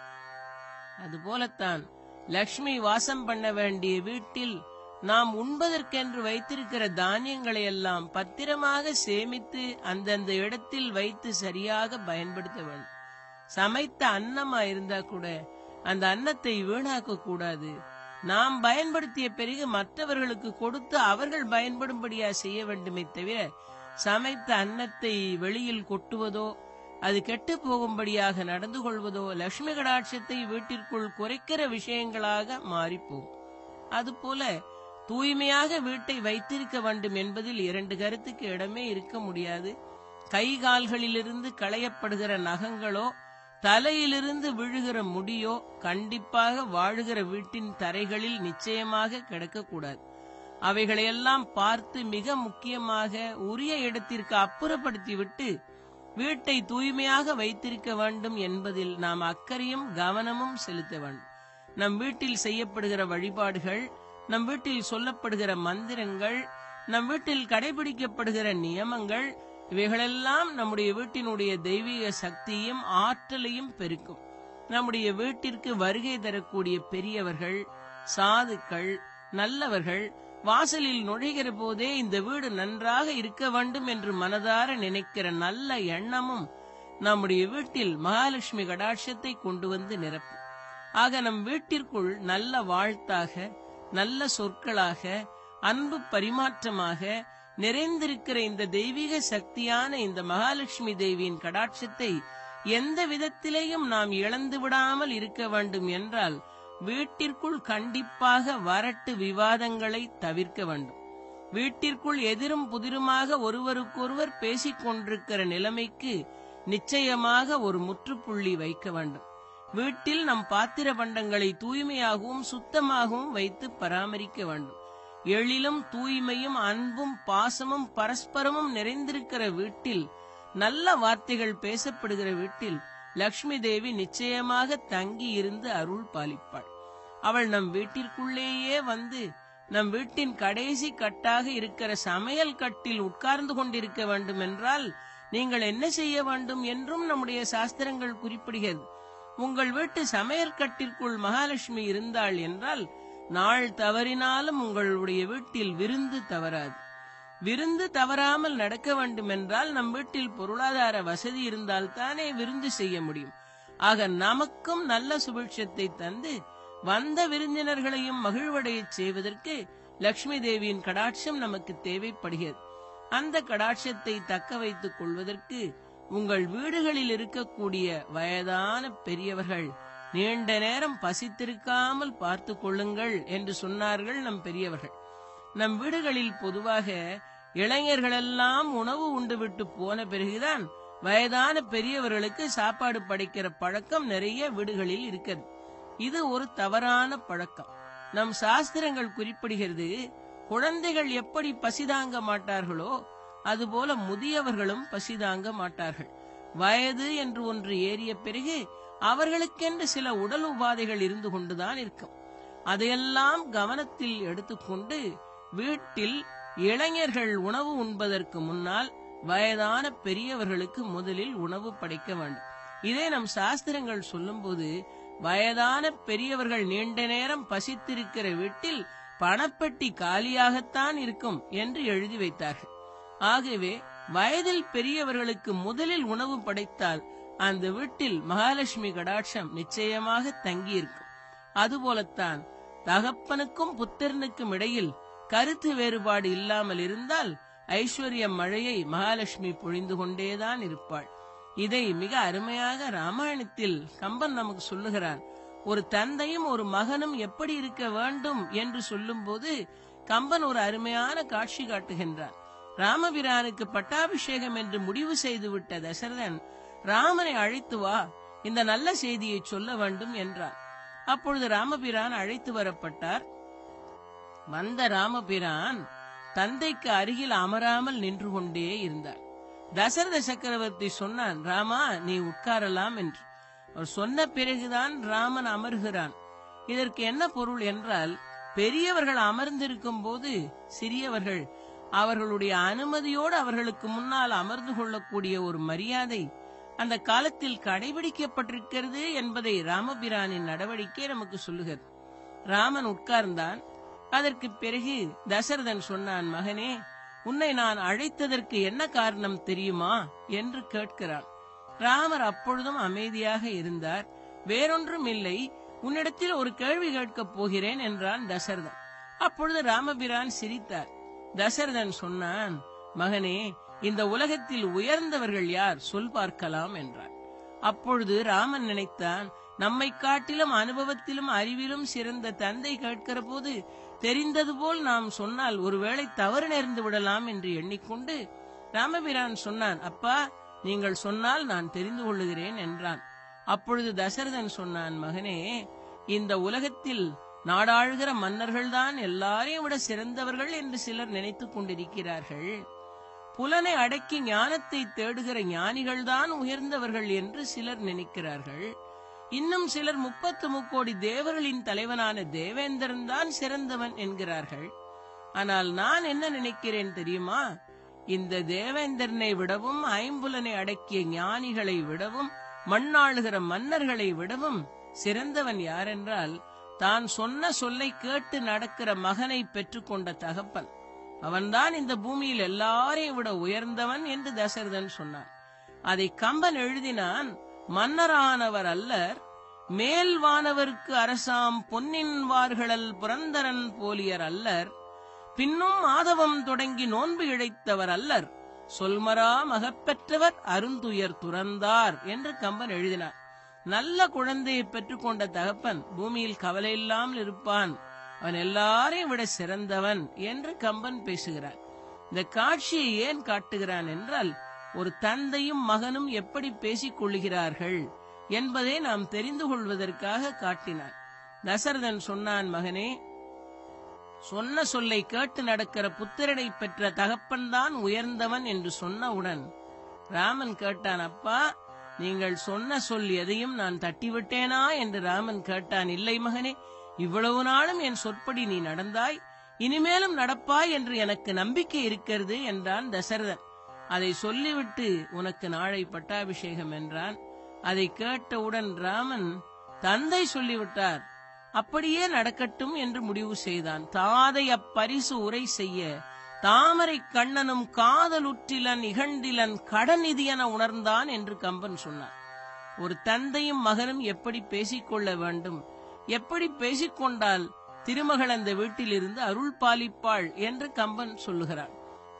அதுபோலத்தான் லக்ஷ்மி வாசம் பண்ண வேண்டிய வீட்டில் நாம் உண்பதற்கென்று வைத்திருக்கிற தானியங்களை எல்லாம் பத்திரமாக சேமித்து அந்தந்த இடத்தில் வைத்து சரியாக பயன்படுத்த வேண்டும். சமைத்த அன்னமா இருந்தா கூட அந்த அன்னத்தை வீணாக்க கூடாது. நாம் பயன்படுத்திய பிறகு மற்றவர்களுக்கு கொடுத்து அவர்கள் பயன்படும்படியா செய்ய வேண்டுமே தவிர சமைத்த அன்னத்தை வெளியில் கொட்டுவதோ அது கெட்டு போகும்படியாக நடந்து கொள்வதோ லட்சுமி கடாட்சத்தை வீட்டிற்குள் குறைக்கிற விஷயங்களாக மாறிப்போகும். அதுபோல தூய்மையாக வீட்டை வைத்திருக்க வேண்டும் என்பதில் இரண்டு கருத்துக்கு இடமே இருக்க முடியாது. கை கால்களிலிருந்து களையப்படுகிற நகங்களோ தலையிலிருந்து விழுகிற முடியோ கண்டிப்பாக வாழுகிற வீட்டின் தரைகளில் நிச்சயமாக கிடக்கக்கூடாது. அவைகளையெல்லாம் பார்த்து மிக முக்கியமாக உரிய இடத்திற்கு அப்புறப்படுத்திவிட்டு வீட்டை தூய்மையாக வைத்திருக்க வேண்டும் என்பதில் நாம் அக்கறையும் கவனமும் செலுத்த வேண்டும். நம் வீட்டில் செய்யப்படுகிற வழிபாடுகள், நம் வீட்டில் சொல்லப்படுகிற மந்திரங்கள், நம் வீட்டில் கடைபிடிக்கப்படுகிற நியமங்கள் இவைகளெல்லாம் நம்முடைய வீட்டினுடைய தெய்வீக சக்தியும் ஆற்றலையும் பெருக்கும். நம்முடைய வீட்டிற்கு வருகை தரக்கூடிய பெரியவர்கள், சாதுக்கள், நல்லவர்கள் வாசலில் நுழைகிற போதே இந்த வீடு நன்றாக இருக்க வேண்டும் என்று மனதார நினைக்கிற நல்ல எண்ணமும் நம்முடைய வீட்டில் மகாலட்சுமி கடாட்சத்தை கொண்டு வந்து நிரப்பும். ஆக நம் வீட்டிற்குள் நல்ல வாழ்த்தாக, நல்ல சொற்களாக, அன்பு பரிமாற்றமாக நிறைந்திருக்கிற இந்த தெய்வீக சக்தியான இந்த மகாலட்சுமி தேவியின் கடாட்சத்தை எந்த விதத்திலேயும் நாம் இழந்து விடாமல் இருக்க வேண்டும் என்றால் வீட்டிற்குள் கண்டிப்பாக வரட்டு விவாதங்களை தவிர்க்க வேண்டும். வீட்டிற்குள் எதிரும் புதிருமாக ஒருவருக்கொருவர் பேசிக் கொண்டிருக்கிற நிலைமைக்கு நிச்சயமாக ஒரு முற்றுப்புள்ளி வைக்க வேண்டும். வீட்டில் நம் பாத்திர பண்டங்களை தூய்மையாகவும் சுத்தமாகவும் வைத்து பராமரிக்க வேண்டும். எழிலும் தூய்மையும் அன்பும் பாசமும் பரஸ்பரமும் நிறைந்திருக்கிற வீட்டில், நல்ல வார்த்தைகள் பேசப்படுகிற வீட்டில் லக்ஷ்மி தேவி நிச்சயமாக தங்கி இருந்து அருள் பாலிப்பாள். அவள் நம் வீட்டிற்குள்ளேயே வந்து நம் வீட்டின் கடைசி கட்டாக இருக்கிற சமையல் கட்டில் உட்கார்ந்து கொண்டிருக்க வேண்டும் என்றால் நீங்கள் என்ன செய்ய வேண்டும் என்றும் நம்முடைய சாஸ்திரங்கள் குறிப்பிடுகிறது. உங்கள் வீட்டு சமையல் கட்டிற்குள் மகாலட்சுமி இருந்தாள் என்றால் நாள் தவறினாலும் உங்களுடைய வீட்டில் விருந்து தவறாது. விருந்து தவறாமல் நடக்க வேண்டும் என்றால் நம் வீட்டில் பொருளாதார வசதி இருந்தால் தானே விருந்து செய்ய முடியும். ஆக நமக்கும் நல்ல சுபிட்சத்தை தந்து வந்த விருந்தினர்களையும் மகிழ்வடைய செய்வதற்கு லட்சுமி தேவியின் கடாட்சம் நமக்கு தேவைப்படுகிறது. அந்த கடாட்சத்தை தக்க வைத்துக் கொள்வதற்கு உங்கள் வீடுகளில் இருக்கக்கூடிய வயதான பெரியவர்கள் நீண்ட நேரம் பசித்திருக்காமல் பார்த்து கொள்ளுங்கள் என்று சொன்னார்கள் நம் பெரியவர்கள். நம் வீடுகளில் பொதுவாக இளைஞர்களெல்லாம் உணவு உண்டுவிட்டு போன பிறகுதான் வயதான பெரியவர்களுக்கு சாப்பாடு படைக்கிற பழக்கம் நிறைய வீடுகளில் இருக்கிறது. இது ஒரு தவறான பழக்கம். நம் சாஸ்திரங்கள் குறிப்பிடுகிறது, குழந்தைகள் எப்படி பசிதாங்க மாட்டார்களோ அதுபோல முதியவர்களும் பசிதாங்க மாட்டார்கள். வயது என்று ஒன்று ஏறிய பிறகு அவர்களுக்கென்று சில உடல் உபாதைகள் இருந்து கொண்டுதான் இருக்கும். அதையெல்லாம் கவனத்தில் எடுத்துக்கொண்டு வீட்டில் இளைஞர்கள் உணவு உண்பதற்கு முன்னால் வயதான பெரியவர்களுக்கு முதலில் உணவு படைக்க வேண்டும். இதை நம் சாஸ்திரங்கள் சொல்லும் போது, வயதான பெரியவர்கள் நீண்ட நேரம் பசித்திருக்கிற வீட்டில் பணப்பெட்டி காலியாகத்தான் இருக்கும் என்று எழுதி வைத்தார்கள். ஆகவே வயதில் பெரியவர்களுக்கு முதலில் உணவு படைத்தால் அந்த வீட்டில் மகாலட்சுமி கடாட்சம் நிச்சயமாக தங்கியிருக்கும். அதுபோலத்தான் தகப்பனுக்கும் புத்திரனுக்கும் இடையில் கருத்து வேறுபாடு இல்லாமல் இருந்தால் ஐஸ்வர்ய மழையை மகாலட்சுமி பொழிந்து கொண்டேதான் இருப்பாள். இதை மிக அருமையாக ராமாயணத்தில் கம்பன் நமக்கு சொல்லுகிறான். ஒரு தந்தையும் ஒரு மகனும் எப்படி இருக்க வேண்டும் என்று சொல்லும் போது கம்பன் ஒரு அருமையான காட்சி காட்டுகின்றான். ராமபிரானுக்கு பட்டாபிஷேகம் என்று முடிவு செய்துவிட்ட தசரதன் ராமனை அழைத்து வா, இந்த நல்ல செய்தியை சொல்ல வேண்டும் என்றார். அப்பொழுது ராமபிரான் அழைத்து வரப்பட்டார். வந்த ராமபிரான் தந்தைக்கு அருகில் அமராமல் நின்று கொண்டே இருந்தார். தசரத சக்கரவர்த்தி சொன்னான், ராமா நீ உட்காரலாம் என்று. அவர் சொன்ன பிறகுதான் ராமன் அமர்கிறான். இதற்கு என்ன பொருள் என்றால், பெரியவர்கள் அமர்ந்திருக்கும் போது சிறியவர்கள் அவர்களுடைய அனுமதியோடு அவர்களுக்கு முன்னால் அமர்ந்து கொள்ளக்கூடிய ஒரு மரியாதை அந்த காலத்தில் கடைபிடிக்கப்பட்டிருக்கிறது என்பதை ராமபிரானின் நடவடிக்கை நமக்கு சொல்லுகிறது. ராமன் உட்கார்ந்தான். அதற்கு பிறகு தசரதன் சொன்னான், மகனே உன்னை நான் அழைத்ததற்கு என்ன காரணம் தெரியுமா என்று கேட்கிறான். ராமர் அப்பொழுதும் அமைதியாக இருந்தார். வேறொன்றும் இல்லை, உன்னிடத்தில் ஒரு கேள்வி கேட்கப் போகிறேன் என்றான் தசரதன். அப்பொழுது ராமபிரான் சிரித்தார். தசரதன் சொன்னான், மகனே இந்த உலகத்தில் உயர்ந்தவர்கள் யார் சொல் பார்க்கலாம் என்றார். அப்பொழுது ராமன் நினைத்தான், நம்மை காட்டிலும் அனுபவத்திலும் அறிவிலும் சிறந்த தந்தை கேட்கிற போது தெரிந்தது போல் நாம் சொன்னால் ஒருவேளை தவறு நேர்ந்து விடலாம் என்று எண்ணிக்கொண்டு ராமபிரான் சொன்னான், அப்பா நீங்கள் சொன்னால் நான் தெரிந்து கொள்ளுகிறேன் என்றான். அப்பொழுது தசரதன் சொன்னான், மகனே இந்த உலகத்தில் நாடாளுகிற மன்னர்கள்தான் எல்லாரையும் விட சிறந்தவர்கள் என்று சிலர் நினைத்துக் கொண்டிருக்கிறார்கள். புலனை அடக்கி ஞானத்தை தேடுகிற ஞானிகள்தான் உயர்ந்தவர்கள் என்று சிலர் நினைக்கிறார்கள். இன்னும் சிலர் முப்பத்து முக்கோடி தேவர்களின் தலைவனான தேவேந்திரன் தான் சிறந்தவன் என்கிறார்கள். ஆனால் நான் என்ன நினைக்கிறேன் தெரியுமா? இந்த தேவேந்திரனை விடவும் ஐம்புலனை அடக்கிய ஞானிகளை விடவும் மண்ணாளுகிற மன்னர்களை விடவும் சிறந்தவன் யாரென்றால், தான் சொன்ன சொல்லை கேட்டு நடக்கிற மகனை பெற்றுக்கொண்ட தகப்பன். அவன்தான் இந்த பூமியில் எல்லாரையும் விட உயர்ந்தவன் என்று தசரதன் சொன்னான். அதை கம்பன் எழுதினான், மன்னரானவர் அல்லர் மேல்வானவர்க்கு அரசாம் பொன்னின் வார்களல் புரந்தரன் போலியர் அல்லர், பின்னும் மாதவம் தொடங்கி நோன்பு இழைத்தவர் அல்லர், சொல்மரா மகப்பெற்றவர் அருந்துயர் துறந்தார் என்று கம்பன் எழுதினார். நல்ல குழந்தையை பெற்றுக்கொண்ட தகப்பன் பூமியில் கவலை இல்லாமல் இருப்பான், அவன் எல்லாரையும் விட சிறந்தவன் என்று கம்பன் பேசுகிறார். இந்த காட்சியை ஏன் காட்டுகிறான் என்றால், ஒரு தந்தையும் மகனும் எப்படி பேசிக் கொள்கிறார்கள் என்பதை நாம் தெரிந்து கொள்வதற்காக காட்டினான். தசரதன் சொன்னான், மகனே சொன்ன சொல்லை கேட்டு நடக்கிற புத்திரனை பெற்ற தகப்பன்தான் உயர்ந்தவன் என்று சொன்னவுடன் ராமன் கேட்டான், அப்பா நீங்கள் சொன்ன சொல் எதையும் நான் தட்டிவிட்டேனா என்று ராமன் கேட்டான். இல்லை மகனே, இவ்வளவு நாளும் என் சொற்படி நீ நடந்தாய், இனிமேலும் நடப்பாய் என்று எனக்கு நம்பிக்கை இருக்கிறது என்றான் தசரதன். அதை சொல்லிவிட்டு உனக்கு நாளை பட்டாபிஷேகம் என்றான். அதை கேட்டவுடன் ராமன், தந்தை சொல்லிவிட்டார், அப்படியே நடக்கட்டும் என்று முடிவு செய்தான். தாதை அப்பரிசு உரை செய்ய தாமரை கண்ணனும் காதலுற்றிலன் இகண்டிலன் கடநிதியென உணர்ந்தான் என்று கம்பன் சொன்னார். ஒரு தந்தையும் மகனும் எப்படி பேசிக்கொள்ள வேண்டும், எப்படி பேசிக்கொண்டால் திருமகள் அந்த வீட்டில் இருந்து அருள் பாலிப்பாள் என்று கம்பன் சொல்லுகிறார்.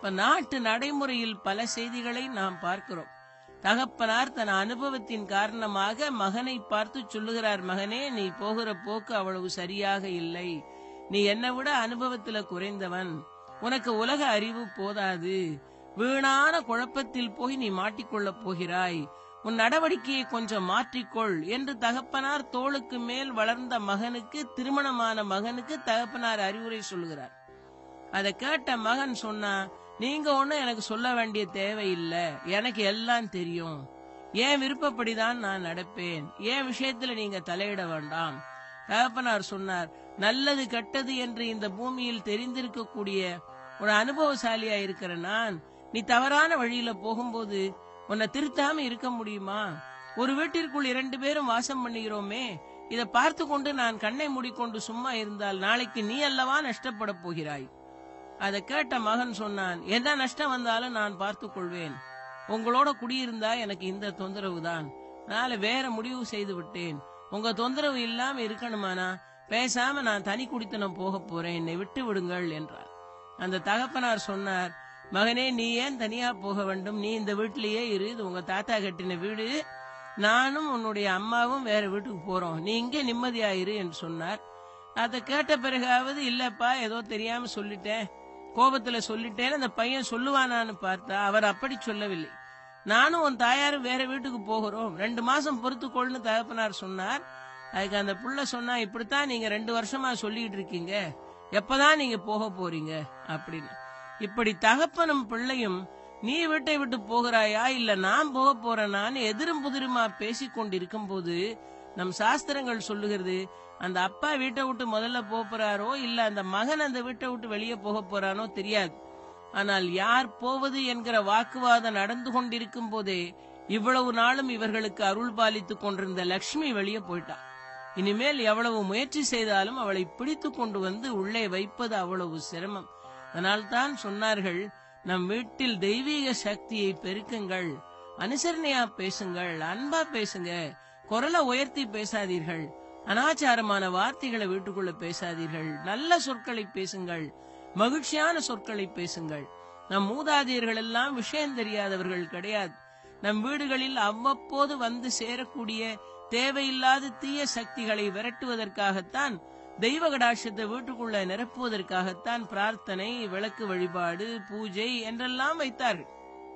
இப்ப நாட்டு நடைமுறையில் பல செய்திகளை நாம் பார்க்கிறோம். தகப்பனார் தன் அனுபவத்தின் காரணமாக மகனை பார்த்து சொல்லுகிறார், மகனே, நீ போகிற போக்கு அவ்வளவு சரியாக இல்லை, நீ என்னை விட அனுபவத்துல குறைந்தவன், உனக்கு உலக அறிவு போதாது, வீணான குழப்பத்தில் போய் நீ மாட்டிக்கொள்ளப் போகிறாய், உன் நடவடிக்கையை கொஞ்சம் மாற்றிக்கொள் என்று தகப்பனார் தோளுக்கு மேல் வளர்ந்த மகனுக்கு, திருமணமான மகனுக்கு தகப்பனார் அறிவுரை சொல்லுகிறார். அதை கேட்ட மகன் சொன்னா, நீங்க ஒண்ணு எனக்கு சொல்ல வேண்டிய தேவையில்லை, எனக்கு எல்லாம் தெரியும், என் விருப்பப்படிதான் நான் நடப்பேன், என் விஷயத்துல நீங்க தலையிட வேண்டாம். தகப்பனார் சொன்னார், நல்லது கெட்டது என்று இந்த பூமியில் தெரிந்திருக்கக்கூடிய ஒரு அனுபவசாலியா இருக்கிற நான், நீ தவறான வழியில போகும்போது உன்னை திருத்தாம இருக்க முடியுமா? ஒரு வீட்டிற்குள் இரண்டு பேரும் வாசம் பண்ணுகிறோமே, இதை பார்த்து கொண்டு நான் கண்ணை மூடிக்கொண்டு சும்மா இருந்தால் நாளைக்கு நீ அல்லவா நஷ்டப்பட போகிறாய். அதை கேட்ட மகன் சொன்னான், என்ன நஷ்டம் வந்தாலும் நான் பார்த்து கொள்வேன், உங்களோட குடியிருந்தா எனக்கு இந்த தொந்தரவு தான், அதனால வேற முடிவு செய்து விட்டேன், உங்க தொந்தரவு இல்லாம இருக்கணுமானா பேசாம நான் தனி குடித்தனம் போக போறேன், என்னை விட்டு விடுங்கள் என்றார். அந்த தகப்பனார் சொன்னார், மகனே, நீ ஏன் தனியா போக வேண்டும், நீ இந்த வீட்டிலேயே இரு, இது உங்க தாத்தா கட்டின வீடு, நானும் உன்னுடைய அம்மாவும் வேற வீட்டுக்கு போறோம், நீ இங்கே நிம்மதியாயிரு என்று சொன்னார். அதை கேட்ட பிறகாவது, இல்லப்பா ஏதோ தெரியாம சொல்லிட்டேன், கோபத்துல சொல்லிட்டேன்னு அந்த பையன் சொல்லுவானான்னு பார்த்தா அவர் அப்படி சொல்லவில்லை. நானும் உன் தாயாரும் வேற வீட்டுக்கு போகிறோம், ரெண்டு மாசம் பொறுத்துக்கொள்னு தகப்பனார் சொன்னார். அதுக்கு அந்த புள்ள சொன்னா, இப்படித்தான் நீங்க ரெண்டு வருஷமா சொல்லிட்டு இருக்கீங்க, எப்பதான் நீங்க போக போறீங்க அப்படின்னு. இப்படி தகப்பனும் பிள்ளையும் நீ வீட்டை விட்டு போகிறாயா இல்ல நான் போக போறேனான்னு எதிரும் புதிருமா பேசிக் கொண்டிருக்கும் போது நம் சாஸ்திரங்கள் சொல்லுகிறது, அந்த அப்பா வீட்டை விட்டு முதல்ல போறாரோ இல்ல அந்த மகன் அந்த வீட்டை விட்டு வெளியே போக போறானோ தெரியாது. ஆனால் யார் போவது என்கிற வாக்குவாதம் நடந்து கொண்டிருக்கும் போதே இவ்வளவு நாளும் இவர்களுக்கு அருள் பாலித்துக் கொண்டிருந்த லட்சுமி வெளியே போயிட்டா. இனிமேல் எவ்வளவு முயற்சி செய்தாலும் அவளை பிடித்து கொண்டு வந்து உள்ளே வைப்பது அவ்வளவு சிரமம். அதனால்தான் சொன்னார்கள், நம் வீட்டில் தெய்வீக சக்தியை பெருக்குங்கள், அனுசரணையா பேசுங்கள், அன்பா பேசுங்க, குரலை உயர்த்தி பேசாதீர்கள், அனாச்சாரமான வார்த்தைகளை வீட்டுக்குள்ள பேசாதீர்கள், நல்ல சொற்களை பேசுங்கள், மகிழ்ச்சியான சொற்களை பேசுங்கள். நம் மூதாதையர்கள் எல்லாம் விஷயம் தெரியாதவர்கள் கிடையாது. நம் வீடுகளில் அவ்வப்போது வந்து சேரக்கூடிய தேவையில்லாத தீய சக்திகளை விரட்டுவதற்காகத்தான், தெய்வ கடாட்சத்தை வீட்டுக்குள்ள நிரப்புவதற்காகத்தான் பிரார்த்தனை, விளக்கு வழிபாடு, பூஜை என்றெல்லாம் வைத்தார்கள்.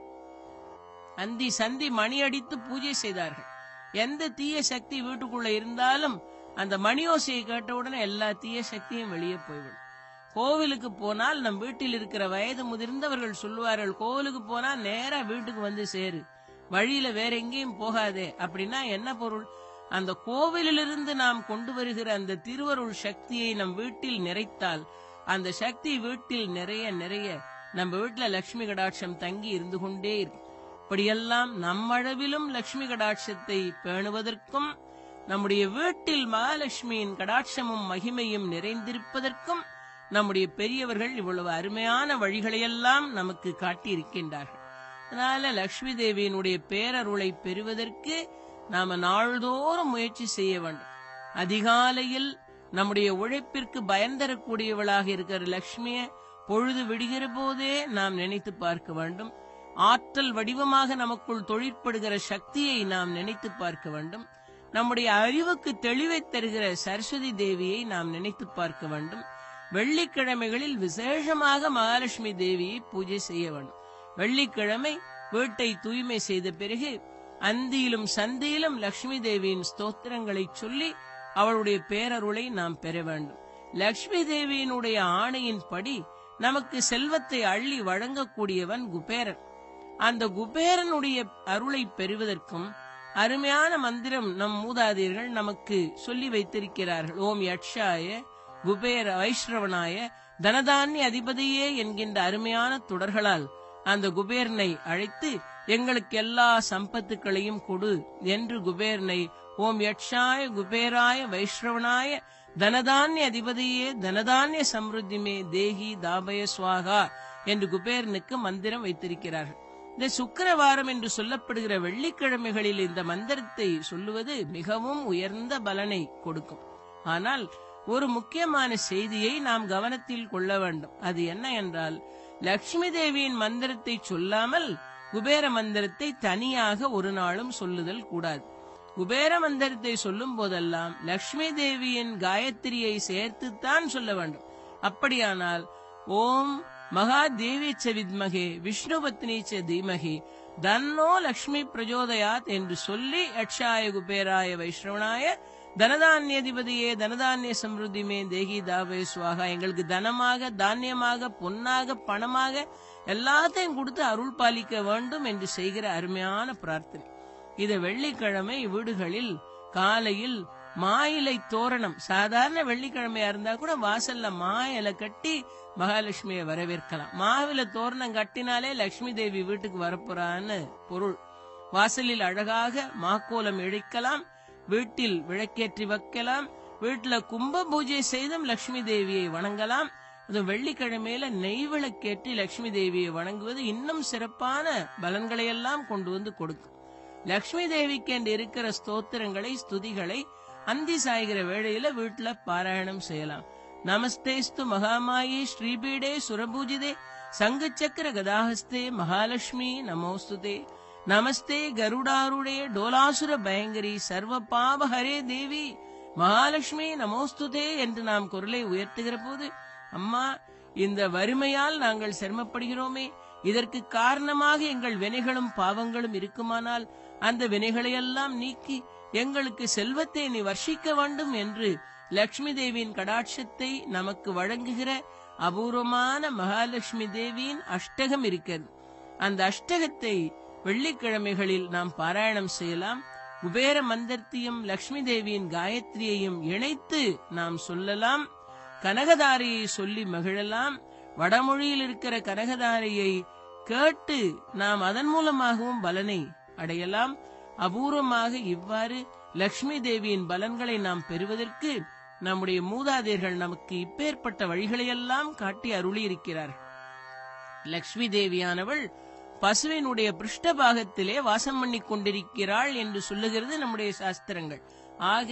அந்தி சந்தி மணி அடித்து பூஜை செய்தார்கள். எந்த தீய சக்தி வீட்டுக்குள்ள இருந்தாலும் அந்த மணியோசையை கேட்டவுடனே எல்லா தீய சக்தியும் வெளியே போய்விடும். கோவிலுக்கு போனால் நம் வீட்டில் இருக்கிற வயது முதிர்ந்தவர்கள் சொல்லுவார்கள், கோவிலுக்கு போனா நேரா வீட்டுக்கு வந்து சேரு, வழியில வேற எங்கேயும் போகாதே. அப்படின்னா என்ன பொருள்? அந்த கோவிலிலிருந்து நாம் கொண்டு வருகிற அந்த திருவருள் சக்தியை நம் வீட்டில் நிறைத்தால் அந்த சக்தி வீட்டில் நிறைய நிறைய நம்ம வீட்டுல லட்சுமி கடாட்சம் தங்கி இருந்து கொண்டே இருக்கு. இப்படியெல்லாம் நம்மளவிலும் லட்சுமி கடாட்சத்தை பேணுவதற்கும் நம்முடைய வீட்டில் மகாலட்சுமியின் கடாட்சமும் மகிமையும் நிறைந்திருப்பதற்கும் நம்முடைய பெரியவர்கள் இவ்வளவு அருமையான வழிகளையெல்லாம் நமக்கு காட்டியிருக்கின்றார்கள். அதனால லட்சுமி தேவியினுடைய பேரருளை பெறுவதற்கு நாம நாள்தோறும் முயற்சி செய்ய வேண்டும். அதிகாலையில் நம்முடைய உழைப்பிற்கு பயன் தரக்கூடியவளாக இருக்கிற லட்சுமியை பொழுது விடுகிற போதே நாம் நினைத்து பார்க்க வேண்டும். ஆற்றல் வடிவமாக நமக்குள் தொழிற்படுகிற சக்தியை நாம் நினைத்து பார்க்க வேண்டும். நம்முடைய அறிவுக்கு தெளிவை தருகிற சரஸ்வதி தேவியை நாம் நினைத்து பார்க்க வேண்டும். வெள்ளிக்கிழமைகளில் விசேஷமாக மகாலட்சுமி தேவியை பூஜை செய்ய வேண்டும். வெள்ளிக்கிழமை வீட்டை தூய்மை செய்த பிறகு அந்தியிலும் சந்தியிலும் லட்சுமி தேவியின் ஸ்தோத்திரங்களை சொல்லி அவளுடைய பேரருளை நாம் பெற வேண்டும். லட்சுமி தேவியினுடைய ஆணையின்படி நமக்கு செல்வத்தை அள்ளி வழங்கக்கூடியவன் குபேரன். அந்த குபேரனுடைய அருளை பெறுவதற்கும் அருமையான மந்திரம் நம் மூதாதையர்கள் நமக்கு சொல்லி வைத்திருக்கிறார்கள். ஓம் யட்சாய குபேர வைஷ்ரவனாய தனதானிய அதிபதியே என்கின்ற அருமையான தொடர்களால் அந்த குபேரனை அழைத்து எங்களுக்கு எல்லா சம்பத்துக்களையும் கொடு என்று குபேரனை ஓம் யட்சாய குபேராய வைஷ்ரவனாய தனதானிய அதிபதியே தனதானிய சம்ருத்திமே தேகி தாபய சுவாகா என்று குபேரனுக்கு மந்திரம் வைத்திருக்கிறார்கள். இந்த சுக்கிரவாரம் என்று சொல்லப்படுகிற வெள்ளிக்கிழமைகளில் இந்த மந்திரத்தை சொல்லுவது மிகவும் உயர்ந்த பலனை கொடுக்கும். ஆனால் ஒரு முக்கியமான செய்தியை நாம் கவனத்தில் கொள்ள வேண்டும். அது என்ன என்றால், லக்ஷ்மி தேவியின் மந்திரத்தை சொல்லாமல் குபேர மந்திரத்தை தனியாக ஒரு நாளும் சொல்லுதல் கூடாது. குபேர மந்திரத்தை சொல்லும் போதெல்லாம் லக்ஷ்மி தேவியின் காயத்ரியை சேர்த்துத்தான் சொல்ல வேண்டும். அப்படியானால் ஓம் மகாதேவி ச வித்மகே விஷ்ணு பத்னி ச தீமகி தன்னோ லக்ஷ்மி பிரஜோதயாத் என்று சொல்லி யட்சாய குபேராய வைஷ்ணவனாய தனதான்யதிபதியே தனதான்ய சம்ருத்திமே தேகி தாவே சுவாகா, எங்களுக்கு தனமாக தானியமாக பொன்னாக பணமாக எல்லாத்தையும் கொடுத்து அருள் பாலிக்க வேண்டும் என்று செய்கிற அருமையான பிரார்த்தனை. இத வெள்ளிக்கிழமை வீடுகளில் காலையில் மாயிலை தோரணம், சாதாரண வெள்ளிக்கிழமையா இருந்தா கூட வாசல்ல மா இலை கட்டி மகாலட்சுமியை வரவேற்கலாம். மாவில தோரணம் கட்டினாலே லட்சுமி தேவி வீட்டுக்கு வரப்போறான்னு பொருள். வாசலில் அழகாக மாக்கோலம் இழைக்கலாம், வீட்டில் விளக்கேற்றி வைக்கலாம், வீட்டுல கும்ப பூஜை செய்தும் லட்சுமி தேவியை வணங்கலாம். அது வெள்ளிக்கிழமையில நெய் விளக்கேற்றி லட்சுமி தேவியை வணங்குவது இன்னும் சிறப்பான பலன்களை எல்லாம் கொண்டு வந்து கொடுக்கும். லட்சுமி தேவிக்கு என்று இருக்கிற ஸ்தோத்திரங்களை ஸ்துதிகளை அந்தி சாய்கிற வேளையில வீட்டுல பாராயணம் செய்யலாம். நமஸ்தேஸ்து மகாமாயே ஸ்ரீபீடே சுரபூஜிதே சங்கு சக்கர கதாஹஸ்தே மகாலட்சுமி நமோஸ்துதே நமஸ்தே கருடாருடே டோலாசுர பயங்கரி சர்வ பாப ஹரே தேவி மகாலட்சுமி நமோஸ்துதே என்று நாம் குரலை உயர்த்துகிற போது, அம்மா, இந்த வறுமையால் நாங்கள் சிரமப்படுகிறோமே, இதற்கு காரணமாக எங்கள் வினைகளும் பாவங்களும் இருக்குமானால் அந்த வினைகளையெல்லாம் நீக்கி எங்களுக்கு செல்வத்தை நீ வர்ஷிக்க வேண்டும் என்று லட்சுமி தேவியின் கடாட்சத்தை நமக்கு வழங்குகிற அபூர்வமான மகாலட்சுமி தேவியின் அஷ்டகம் இருக்கிறது. அந்த அஷ்டகத்தை வெள்ளிக்கிழமைகளில் நாம் பாராயணம் செய்யலாம். குபேர மந்திரத்தையும் லட்சுமி தேவியின் காயத்ரியையும் இணைத்து நாம் சொல்லலாம். கனகதாரையை சொல்லி மகிழலாம். வடமொழியில் இருக்கிற கனகதாரையை கேட்டு நாம் அதன் மூலமாகவும் பலனை அடையலாம். அபூர்வமாக இவ்வாறு லட்சுமி தேவியின் பலன்களை நாம் பெறுவதற்கு நம்முடைய மூதாதையர்கள் நமக்கு இப்பேற்பட்ட வழிகளையெல்லாம் காட்டி அருளி இருக்கிறார்கள். லட்சுமி தேவியானவள் பசுவினுடைய பிருஷ்டபாகத்திலே வாசம் பண்ணி கொண்டிருக்கிறாள் என்று சொல்லுகிறது நம்முடைய சாஸ்திரங்கள். ஆக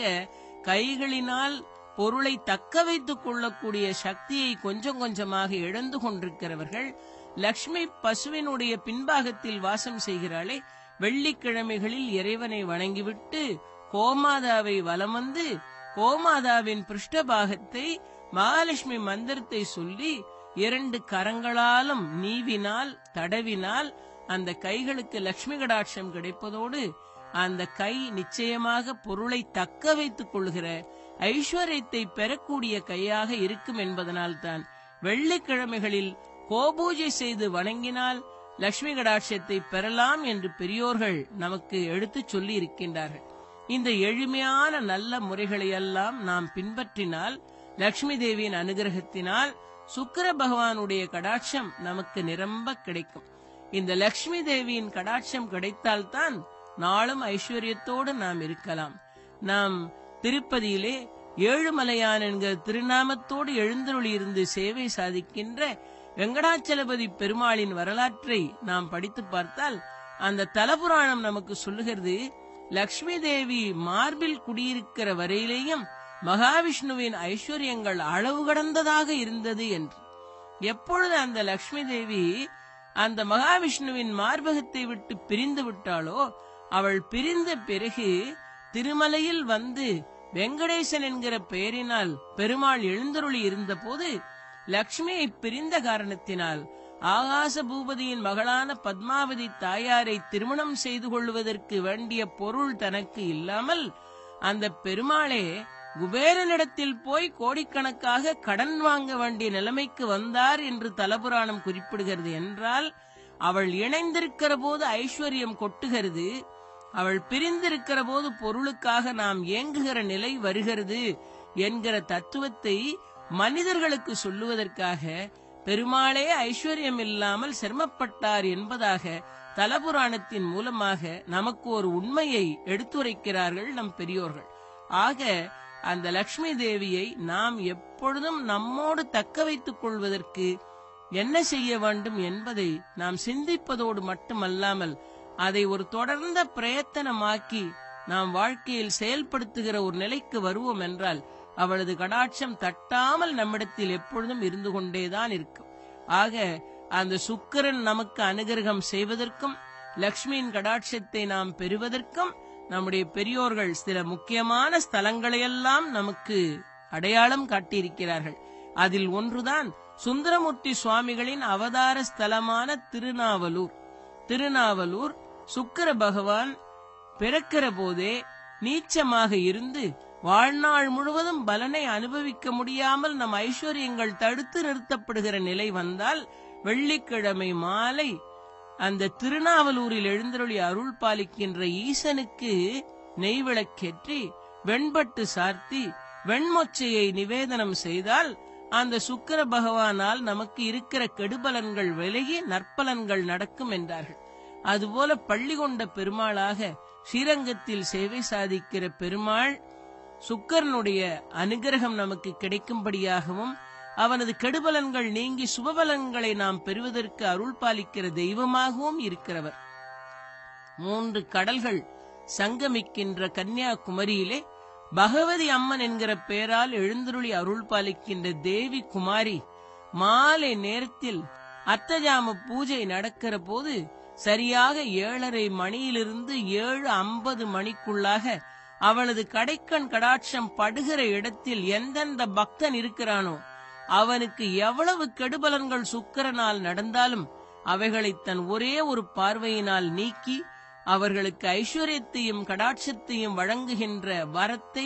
கைகளினால் பொருளை தக்க வைத்துக் கொள்ளக்கூடிய சக்தியை கொஞ்சம் கொஞ்சமாக இழந்து கொண்டிருக்கிறவர்கள் லக்ஷ்மி பசுவினுடைய பின்பாகத்தில் வாசம் செய்கிறாளே, வெள்ளிக்கிழமைகளில் இறைவனை வணங்கிவிட்டு கோமாதாவை வலம் வந்து கோமாதாவின் பிருஷ்டபாகத்தை மகாலட்சுமி மந்திரத்தை சொல்லி இரண்டு கரங்களாலும் நீவினால் தடவினால் அந்த கைகளுக்கு லட்சுமி கடாட்சம் கிடைப்பதோடு அந்த கை நிச்சயமாக பொருளை தக்க வைத்துக் கொள்கிற ஐஸ்வர்யத்தை பெறக்கூடிய கையாக இருக்கும் என்பதனால் தான் வெள்ளிக்கிழமைகளில் கோபூஜை செய்து வணங்கினால் லட்சுமி கடாட்சத்தை பெறலாம் என்று பெரியோர்கள் நமக்கு எடுத்து சொல்லி இருக்கின்றார்கள். இந்த எளிமையான நல்ல முறைகளையெல்லாம் நாம் பின்பற்றினால் லட்சுமி தேவியின் அனுகிரகத்தினால் சுக்கிர பகவானுடைய கடாட்சம் நமக்கு நிரம்ப கிடைக்கும். இந்த லட்சுமி தேவியின் கடாட்சம் கிடைத்தால்தான் நாளும் ஐஸ்வர்யத்தோடு நாம் இருக்கலாம். நாம் திருப்பதியிலே ஏழுமலையான் என்கிற திருநாமத்தோடு எழுந்தருளி இருந்து சேவை சாதிக்கின்ற வெங்கடாச்சலபதி பெருமாளின் வரலாற்றை நாம் படித்து பார்த்தால் அந்த தலபுராணம் நமக்கு சொல்லுகிறது, லக்ஷ்மி தேவி மார்பில் குடியிருக்கிற வரையிலேயும் மகாவிஷ்ணுவின் ஐஸ்வர்யங்கள் அளவு கடந்ததாக இருந்தது என்று. எப்பொழுது அந்த லக்ஷ்மி தேவி அந்த மகாவிஷ்ணுவின் மார்பகத்தை விட்டு பிரிந்து விட்டாளோ, அவள் பிரிந்த பிறகு திருமலையில் வந்து வெங்கடேசன் என்கிற பெயரினால் பெருமாள் எழுந்தருளி இருந்த போது லக்ஷ்மியை பிரிந்த காரணத்தினால் ஆகாச பூபதியின் மகளான பத்மாவதி தாயாரை திருமணம் செய்து கொள்வதற்கு வேண்டிய பொருள் தனக்கு இல்லாமல் அந்த பெருமாளே குபேரனிடத்தில் போய் கோடிக்கணக்காக கடன் வாங்க வேண்டிய நிலைமைக்கு வந்தார் என்று தலபுராணம் குறிப்பிடுகிறது. என்றால் அவள் இணைந்திருக்கிற போது ஐஸ்வர்யம் கொட்டுகிறது, அவள் பிரிந்திருக்கிற போது பொருளுக்காக நாம் ஏங்குகிற நிலை வருகிறது என்கிற தத்துவத்தை மனிதர்களுக்கு சொல்லுவதற்காக பெருமாளே ஐஸ்வர்யம் இல்லாமல் சிரமப்பட்டார் என்பதாக தலபுராணத்தின் மூலமாக நமக்கு ஒரு உண்மையை எடுத்துரைக்கிறார்கள் நம் பெரியோர்கள். ஆக அந்த லக்ஷ்மி தேவியை நாம் எப்பொழுதும் நம்மோடு தக்க வைத்துக் கொள்வதற்கு என்ன செய்ய வேண்டும் என்பதை நாம் சிந்திப்பதோடு மட்டுமல்லாமல் அதை ஒரு தொடர்ந்த பிரயத்தனமாக்கி நாம் வாழ்க்கையில் செயல்படுத்துகிற ஒரு நிலைக்கு வருவோம் என்றால் அவளது கடாட்சம் தட்டாமல் நம்மிடத்தில் எப்பொழுதும் இருந்து கொண்டேதான் இருக்கும். ஆக அந்த சுக்கிரன் நமக்கு அனுகிரகம் செய்வதற்கும் லக்ஷ்மியின் கடாட்சத்தை நாம் பெறுவதற்கும் நம்முடைய பெரியோர்கள் சில முக்கியமான ஸ்தலங்களையெல்லாம் நமக்கு அடையாளம் காட்டியிருக்கிறார்கள். அதில் ஒன்றுதான் சுந்தரமூர்த்தி சுவாமிகளின் அவதார ஸ்தலமான திருநாவலூர். திருநாவலூர் சுக்கிர பகவான் பிறக்கிற போதே நீச்சமாக இருந்து வாழ்நாள் முழுவதும் பலனை அனுபவிக்க முடியாமல் நம் ஐஸ்வர்யங்கள் தடுத்து நிறுத்தப்படுகிற நிலை வந்தால் வெள்ளிக்கிழமை மாலை அந்த திருநாவலூரில் எழுந்தருளி அருள் பாலிக்கின்ற ஈசனுக்கு நெய்விளக்கேற்றி வெண்பட்டு சார்த்தி வெண்மொச்சையை நிவேதனம் செய்தால் அந்த சுக்கிர பகவானால் நமக்கு இருக்கிற கெடுபலன்கள் விலகி நற்பலன்கள் நடக்கும் என்றார்கள். அதுபோல பள்ளி கொண்ட பெருமாளாக ஸ்ரீரங்கத்தில் சேவை சாதிக்கிற பெருமாள் சுக்கிரனுடைய அனுகிரகம் நமக்கு கிடைக்கும்படியாகவும் அவனது கெடுபலன்கள் நீங்கி சுபபலன்களை நாம் பெறுவதற்கு அருள் பாலிக்கிற தெய்வமாகவும் இருக்கிறவர். மூன்று கடல்கள் சங்கமிக்கின்ற கன்னியாகுமரியிலே பகவதி அம்மன் என்கிற பெயரால் எழுந்தருளி அருள் பாலிக்கின்ற தேவி குமாரி மாலை நேரத்தில் அர்த்தஜாம பூஜை நடக்கிற போது சரியாக ஏழரை மணியிலிருந்து ஏழு ஐம்பது மணிக்குள்ளாக அவளது கடைக்கண் கடாட்சம் படுகிற இடத்தில் எந்தெந்த பக்தன் இருக்கிறானோ அவனுக்கு எவ்வளவு கெடுபலன்கள் சுக்கிரனால் நடந்தாலும் அவைகளை தன் ஒரே ஒரு பார்வையினால் நீக்கி அவர்களுக்கு ஐஸ்வர்யத்தையும் கடாட்சத்தையும் வழங்குகின்ற வரத்தை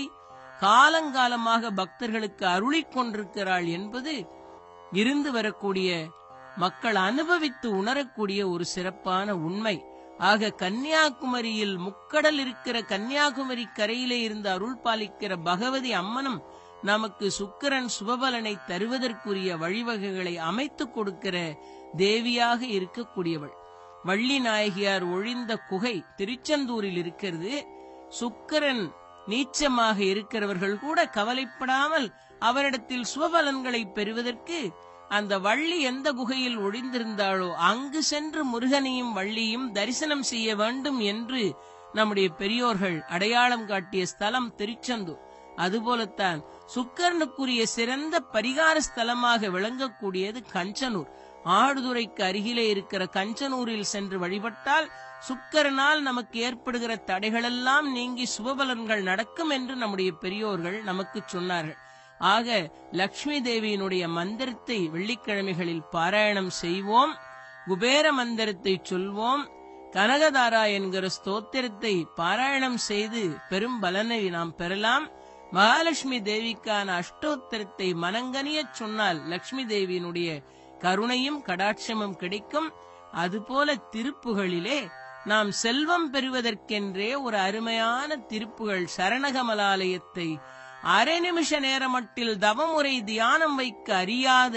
காலங்காலமாக பக்தர்களுக்கு அருளிக் கொண்டிருக்கிறாள் என்பது இருந்து வரக்கூடிய மக்கள் அனுபவித்து உணரக்கூடிய ஒரு சிறப்பான உண்மை. ஆக கன்னியாகுமரியில் முக்கடல் இருக்கிற கன்னியாகுமரி கரையிலே இருந்து அருள் பாலிக்கிற பகவதி அம்மனும் நமக்கு சுக்கிரன் சுபபலனை தருவதற்குரிய வழிவகைகளை அமைத்துக் கொடுக்கிற தேவியாக இருக்கக்கூடியவள். வள்ளி நாயகியார் ஒழிந்த குகை திருச்செந்தூரில் இருக்கிறது. சுக்கிரன் நீச்சமாக இருக்கிறவர்கள் கூட கவலைப்படாமல் அவரிடத்தில் சுபபலன்களை பெறுவதற்கு அந்த வள்ளி எந்த குகையில் ஒழிந்திருந்தாளோ அங்கு சென்று முருகனையும் வள்ளியும் தரிசனம் செய்ய வேண்டும் என்று நம்முடைய பெரியோர்கள் அடையாளம் காட்டிய ஸ்தலம் திருச்செந்தூர். அதுபோலத்தான் சுக்கிரனுக்குரிய சிறந்த பரிகார ஸ்தலமாக விளங்கக்கூடியது கஞ்சனூர். ஆடுதுறைக்கு அருகிலே இருக்கிற கஞ்சனூரில் சென்று வழிபட்டால் சுக்கிரனால் நமக்கு ஏற்படுகிற தடைகளெல்லாம் நீங்கி சுபபலன்கள் நடக்கும் என்று நம்முடைய பெரியோர்கள் நமக்கு சொன்னார்கள். ஆக லக்ஷ்மி தேவியினுடைய மந்திரத்தை வெள்ளிக்கிழமைகளில் பாராயணம் செய்வோம். குபேர மந்திரத்தை சொல்வோம். கனகதாரா என்கிற ஸ்தோத்திரத்தை பாராயணம் செய்து பெரும் பலனை நாம் பெறலாம். மகாலட்சுமி தேவிக்கான அஷ்டோத்திரத்தை மனங்கனிய சொன்னால் லட்சுமி தேவியினுடைய கருணையும் கடாட்சமும் கிடைக்கும். அதுபோல திருப்புகளிலே நாம் செல்வம் பெறுவதற்கென்றே ஒரு அருமையான திருப்புகள் சரணகமலாலயத்தை அரை நிமிஷ நேரமட்டில் தவமுறை தியானம் வைக்க அறியாத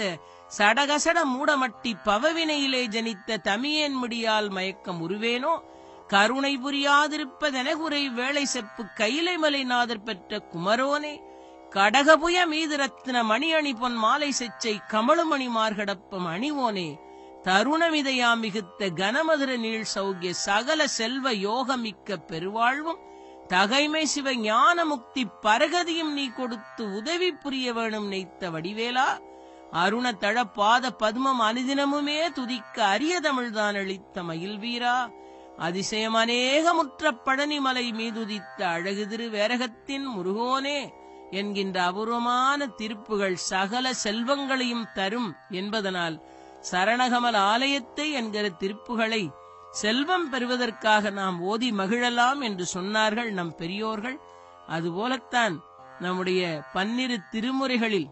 சடகசட மூடமட்டி பவவினையிலே ஜனித்த தமியேன் முடியால் மயக்கம் உருவேனோ கருணை புரியாதிருப்பதெனகுறை வேளை செப்பு கைலைமலை நாதர் பெற்ற குமரோனே கடகபுய மீது ரத்ன மணியணி பொன் மாலை செச்சை கமழுமணி மார்கடப்பம் அணிவோனே தருணமிதையா மிகுத்த கனமதுர நீள் சௌகிய சகல செல்வ யோகமிக்க பெருவாழ்வும் தகைமை சிவ ஞான முக்தி பரகதியும் நீ கொடுத்து உதவி புரிய வேணும் நெய்த்த வடிவேலா அருண தழ பாத பத்மம் அனுதினமுமே துதிக்க அரிய தமிழ்தான் அளித்த மயில் வீரா அதிசயம் அநேகமுற்ற பழனிமலை மீதுதித்த அழகு திரு வேரகத்தின் முருகோனே என்கின்ற அபூர்வமான திருப்புகள் சகல செல்வங்களையும் தரும் என்பதனால் சரணகமல் ஆலயத்தை என்கிற திருப்புகளை செல்வம் பெறுவதற்காக நாம் ஓதி மகிழலாம் என்று சொன்னார்கள் நம் பெரியோர்கள். அதுபோலத்தான் நம்முடைய பன்னிரு திருமுறைகளில்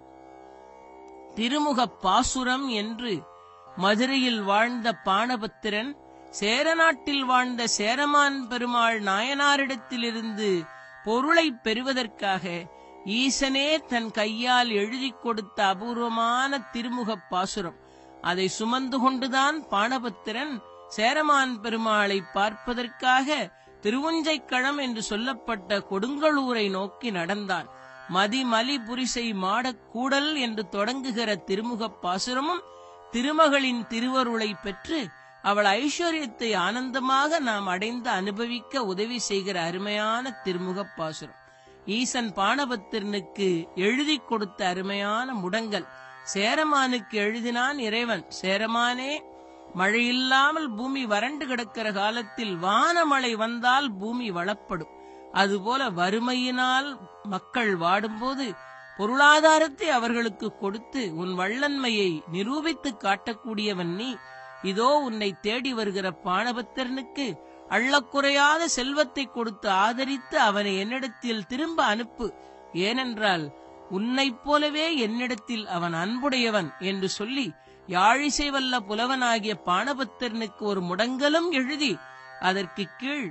திருமுக பாசுரம் என்று மதுரையில் வாழ்ந்த பாணபத்திரன் சேரநாட்டில் வாழ்ந்த சேரமான் பெருமாள் நாயனாரிடத்திலிருந்து பொருளை பெறுவதற்காக ஈசனே தன் கையால் எழுதி கொடுத்த அபூர்வமான திருமுக பாசுரம். அதை சுமந்து கொண்டுதான் பாணபத்திரன் சேரமான் பெருமாளை பார்ப்பதற்காக திருவுஞ்சைக்களம் என்று சொல்லப்பட்ட கொடுங்கலூரை நோக்கி நடந்தான். மதிமலி புரிசை மாடக்கூடல் என்று தொடங்குகிற திருமுக பாசுரமும் திருமகளின் திருவருளை பெற்று அவள் ஐஸ்வர்யத்தை ஆனந்தமாக நாம் அடைந்து அனுபவிக்க உதவி செய்கிற அருமையான திருமுக பாசுரம். ஈசன் பாணபத்திரனுக்கு எழுதி கொடுத்த அருமையான முடங்கல். சேரமானுக்கு எழுதினான் இறைவன், சேரமானே, மழையில்லாமல் பூமி வறண்டு கிடக்கிற காலத்தில் வானமழை வந்தால் பூமி வளப்படும். அதுபோல வறுமையினால் மக்கள் வாடும்போது பொருளாதாரத்தை அவர்களுக்கு கொடுத்து உன் வள்ளன்மையை நிரூபித்து காட்டக்கூடியவன் நீ. இதோ உன்னை தேடி வருகிற பாணபத்திரனுக்கு அள்ளக்குறையாத செல்வத்தை கொடுத்து ஆதரித்து அவனை என்னிடத்தில் திரும்ப அனுப்பு. ஏனென்றால் உன்னைப் போலவே என்னிடத்தில் அவன் அன்புடையவன் என்று சொல்லி யாழிசை வல்ல புலவனாகிய பாணபத்திரனுக்கு ஒரு முடங்கலும் எழுதி அதற்கு கீழ்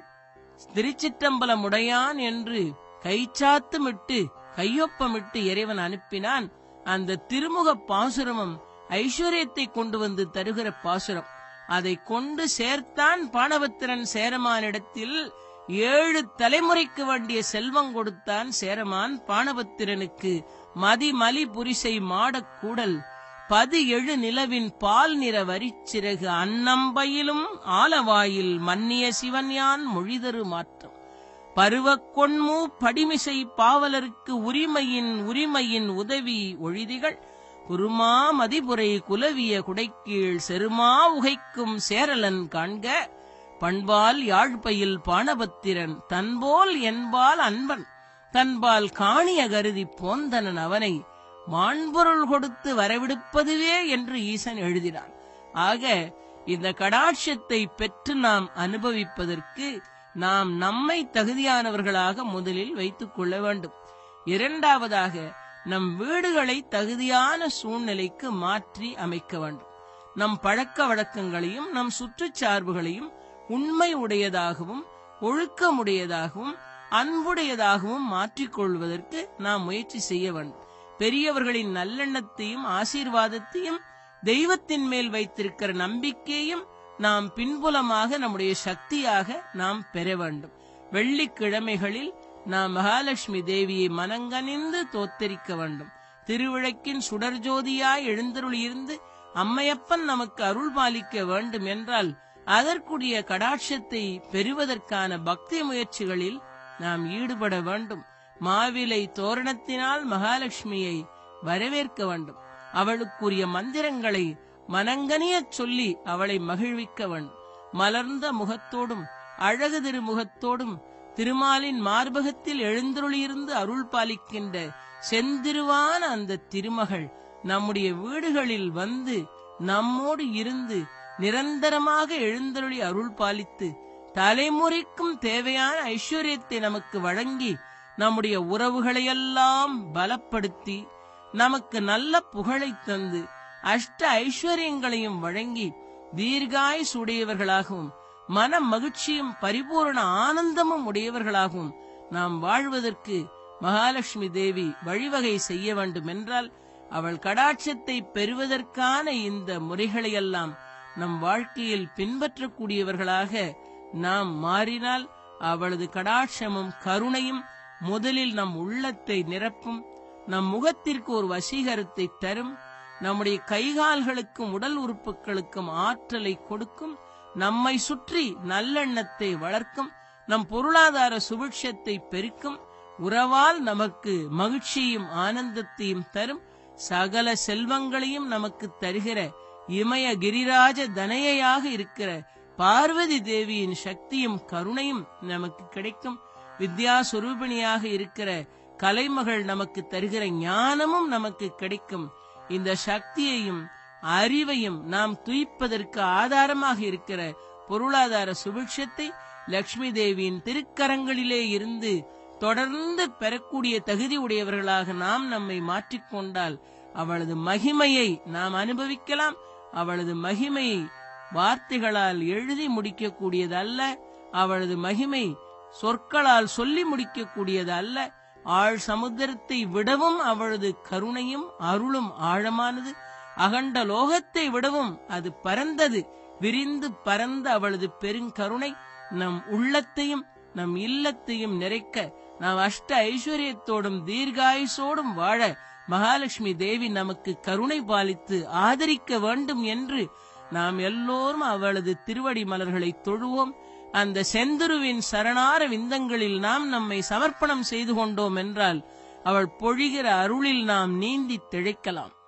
திருச்சிற்றம்பலமுடையான் என்று கைச்சாத்துமிட்டு கையொப்பமிட்டு இறைவன் அனுப்பினான். அந்த திருமுக பாசுரமும் ஐஸ்வர்யத்தை கொண்டு வந்து தருகிற பாசுரம். அதை கொண்டு சேர்த்தான் பாணபத்திரன் சேரமானிடத்தில். ஏழு தலைமுறைக்கு வேண்டிய செல்வம் கொடுத்தான் சேரமான் பாணபத்திரனுக்கு. மதிமலி புரிசை மாடக்கூடல் பதி எழு நிலவின் பால் நிற வரிச்சிறகு அன்னம்பயிலும் ஆலவாயில் மன்னிய சிவன்யான் மொழிதரு மாற்றம் பருவக்கொன்மூ படிமிசை பாவலருக்கு உரிமையின் உரிமையின் உதவி ஒழிதிகள் குருமா மதிபுரை குலவிய குடைக்கீழ் செருமா உகைக்கும் சேரலன் காண்க பண்பால் யாழ்பயில் பாணபத்திரன் தன்போல் என்பால் அன்பன் தன்பால் காணிய கருதி போந்தனன் அவனை மாண்பொருள் கொடுத்து வரவிடுப்பதுவே என்று ஈசன் எழுதினான். ஆக இந்த கடாட்சத்தை பெற்று நாம் அனுபவிப்பதற்கு நாம் நம்மை தகுதியானவர்களாக முதலில் வைத்துக் கொள்ள வேண்டும். இரண்டாவதாக நம் வீடுகளை தகுதியான சூழ்நிலைக்கு மாற்றி அமைக்க வேண்டும். நம் பழக்க வழக்கங்களையும் நம் சுற்றுச்சார்புகளையும் உண்மை உடையதாகவும் ஒழுக்கமுடையதாகவும் அன்புடையதாகவும் மாற்றிக்கொள்வதற்கு நாம் முயற்சி செய்ய வேண்டும். பெரியவர்களின் நல்லெண்ணத்தையும் ஆசீர்வாதத்தையும் தெய்வத்தின் மேல் வைத்திருக்கிற நம்பிக்கையும் நாம் பின்புலமாக நம்முடைய சக்தியாக நாம் பெற வேண்டும். வெள்ளிக்கிழமைகளில் நாம் மகாலட்சுமி தேவியை மனங்கனிந்து தோத்தரிக்க வேண்டும். திருவிளக்கின் சுடர்ஜோதியாய் எழுந்தருளியிருந்து அம்மையப்பன் நமக்கு அருள் பாலிக்க வேண்டும் என்றால் அதற்குரிய கடாட்சத்தை பெறுவதற்கான பக்தி முயற்சிகளில் நாம் ஈடுபட வேண்டும். மாவிலை தோரணத்தினால் மகாலட்சுமியை வரவேற்க வேண்டும். அவளுக்குரிய மந்திரங்களை மனங்கனியச் சொல்லி அவளை மகிழ்விக்க வேண்டும். மலர்ந்த முகத்தோடும் அழகு திருமுகத்தோடும் திருமாலின் மார்பகத்தில் எழுந்தருளியிருந்து அருள் பாலிக்கின்ற செந்திருவான அந்த திருமகள் நம்முடைய வீடுகளில் வந்து நம்மோடு இருந்து நிரந்தரமாக எழுந்தருளி அருள் பாலித்து தலைமுறைக்கும் தேவையான ஐஸ்வர்யத்தை நமக்கு வழங்கி நம்முடைய உறவுகளையெல்லாம் பலப்படுத்தி நமக்கு நல்ல புகழை தந்து அஷ்ட ஐஸ்வர்யங்களையும் வழங்கி தீர்காயுசு உடையவர்களாகவும் மன மகிழ்ச்சியும் பரிபூர்ண ஆனந்தமும் உடையவர்களாகவும் நாம் வாழ்வதற்கு மகாலட்சுமி தேவி வழிவகை செய்ய வேண்டும் என்றால் அவள் கடாட்சத்தை பெறுவதற்கான இந்த முறைகளையெல்லாம் நம் வாழ்க்கையில் பின்பற்றக்கூடியவர்களாக நாம் மாறினால் அவளது கடாட்சமும் கருணையும் முதலில் நம் உள்ளத்தை நிரப்பும், நம் முகத்திற்கு ஒரு வசீகரத்தை தரும், நம்முடைய கைகால்களுக்கும் உடல் உறுப்புகளுக்கும் ஆற்றலை கொடுக்கும், நம்மை சுற்றி நல்லெண்ணத்தை வளர்க்கும், நம் பொருளாதார சுபிட்சத்தை பெருக்கும், உறவால் நமக்கு மகிழ்ச்சியும் ஆனந்தத்தையும் தரும், சகல செல்வங்களையும் நமக்கு தருகிற இமய கிரிராஜ தனையாக இருக்கிற பார்வதி தேவியின் சக்தியும் கருணையும் நமக்கு கிடைக்கும். வித்யாஸ்வரூபிணியாக இருக்கிற கலைமகள் நமக்கு தருகிற ஞானமும் நமக்கு கிடைக்கும். இந்த சக்தியையும் அறிவையும் நாம் துய்ப்பதற்கு ஆதாரமாக இருக்கிற பொருளாதார சுபிட்சத்தை லட்சுமி தேவியின் திருக்கரங்களிலே இருந்து தொடர்ந்து பெறக்கூடிய தகுதி உடையவர்களாக நாம் நம்மை மாற்றிக்கொண்டால் அவளது மகிமையை நாம் அனுபவிக்கலாம். அவளது மகிமையை வார்த்தைகளால் எழுதி முடிக்கக்கூடியது அல்ல, அவளது மகிமை சொற்களால் சொல்லி முடிக்கக்கூடியது அல்ல. ஆழ் சமுத்திரத்தை விடவும் அவளது கருணையும் அருளும் ஆழமானது, அகண்ட லோகத்தை விடவும் அது பரந்தது. விரிந்து பரந்த அவளது பெருங்கருணை நம் உள்ளத்தையும் நம் இல்லத்தையும் நிறைக்க, நாம் அஷ்ட ஐஸ்வர்யத்தோடும் தீர்காயுசோடும் வாழ மகாலட்சுமி தேவி நமக்கு கருணை பாலித்து ஆதரிக்க வேண்டும் என்று நாம் எல்லோரும் அவளது திருவடி மலர்களை தொழுவோம். அந்த செந்துருவின் சரணார விந்தங்களில் நாம் நம்மை சமர்ப்பணம் செய்து கொண்டோம் என்றால் அவள் பொழிகிற அருளில் நாம் நீந்தி திளைக்கலாம்.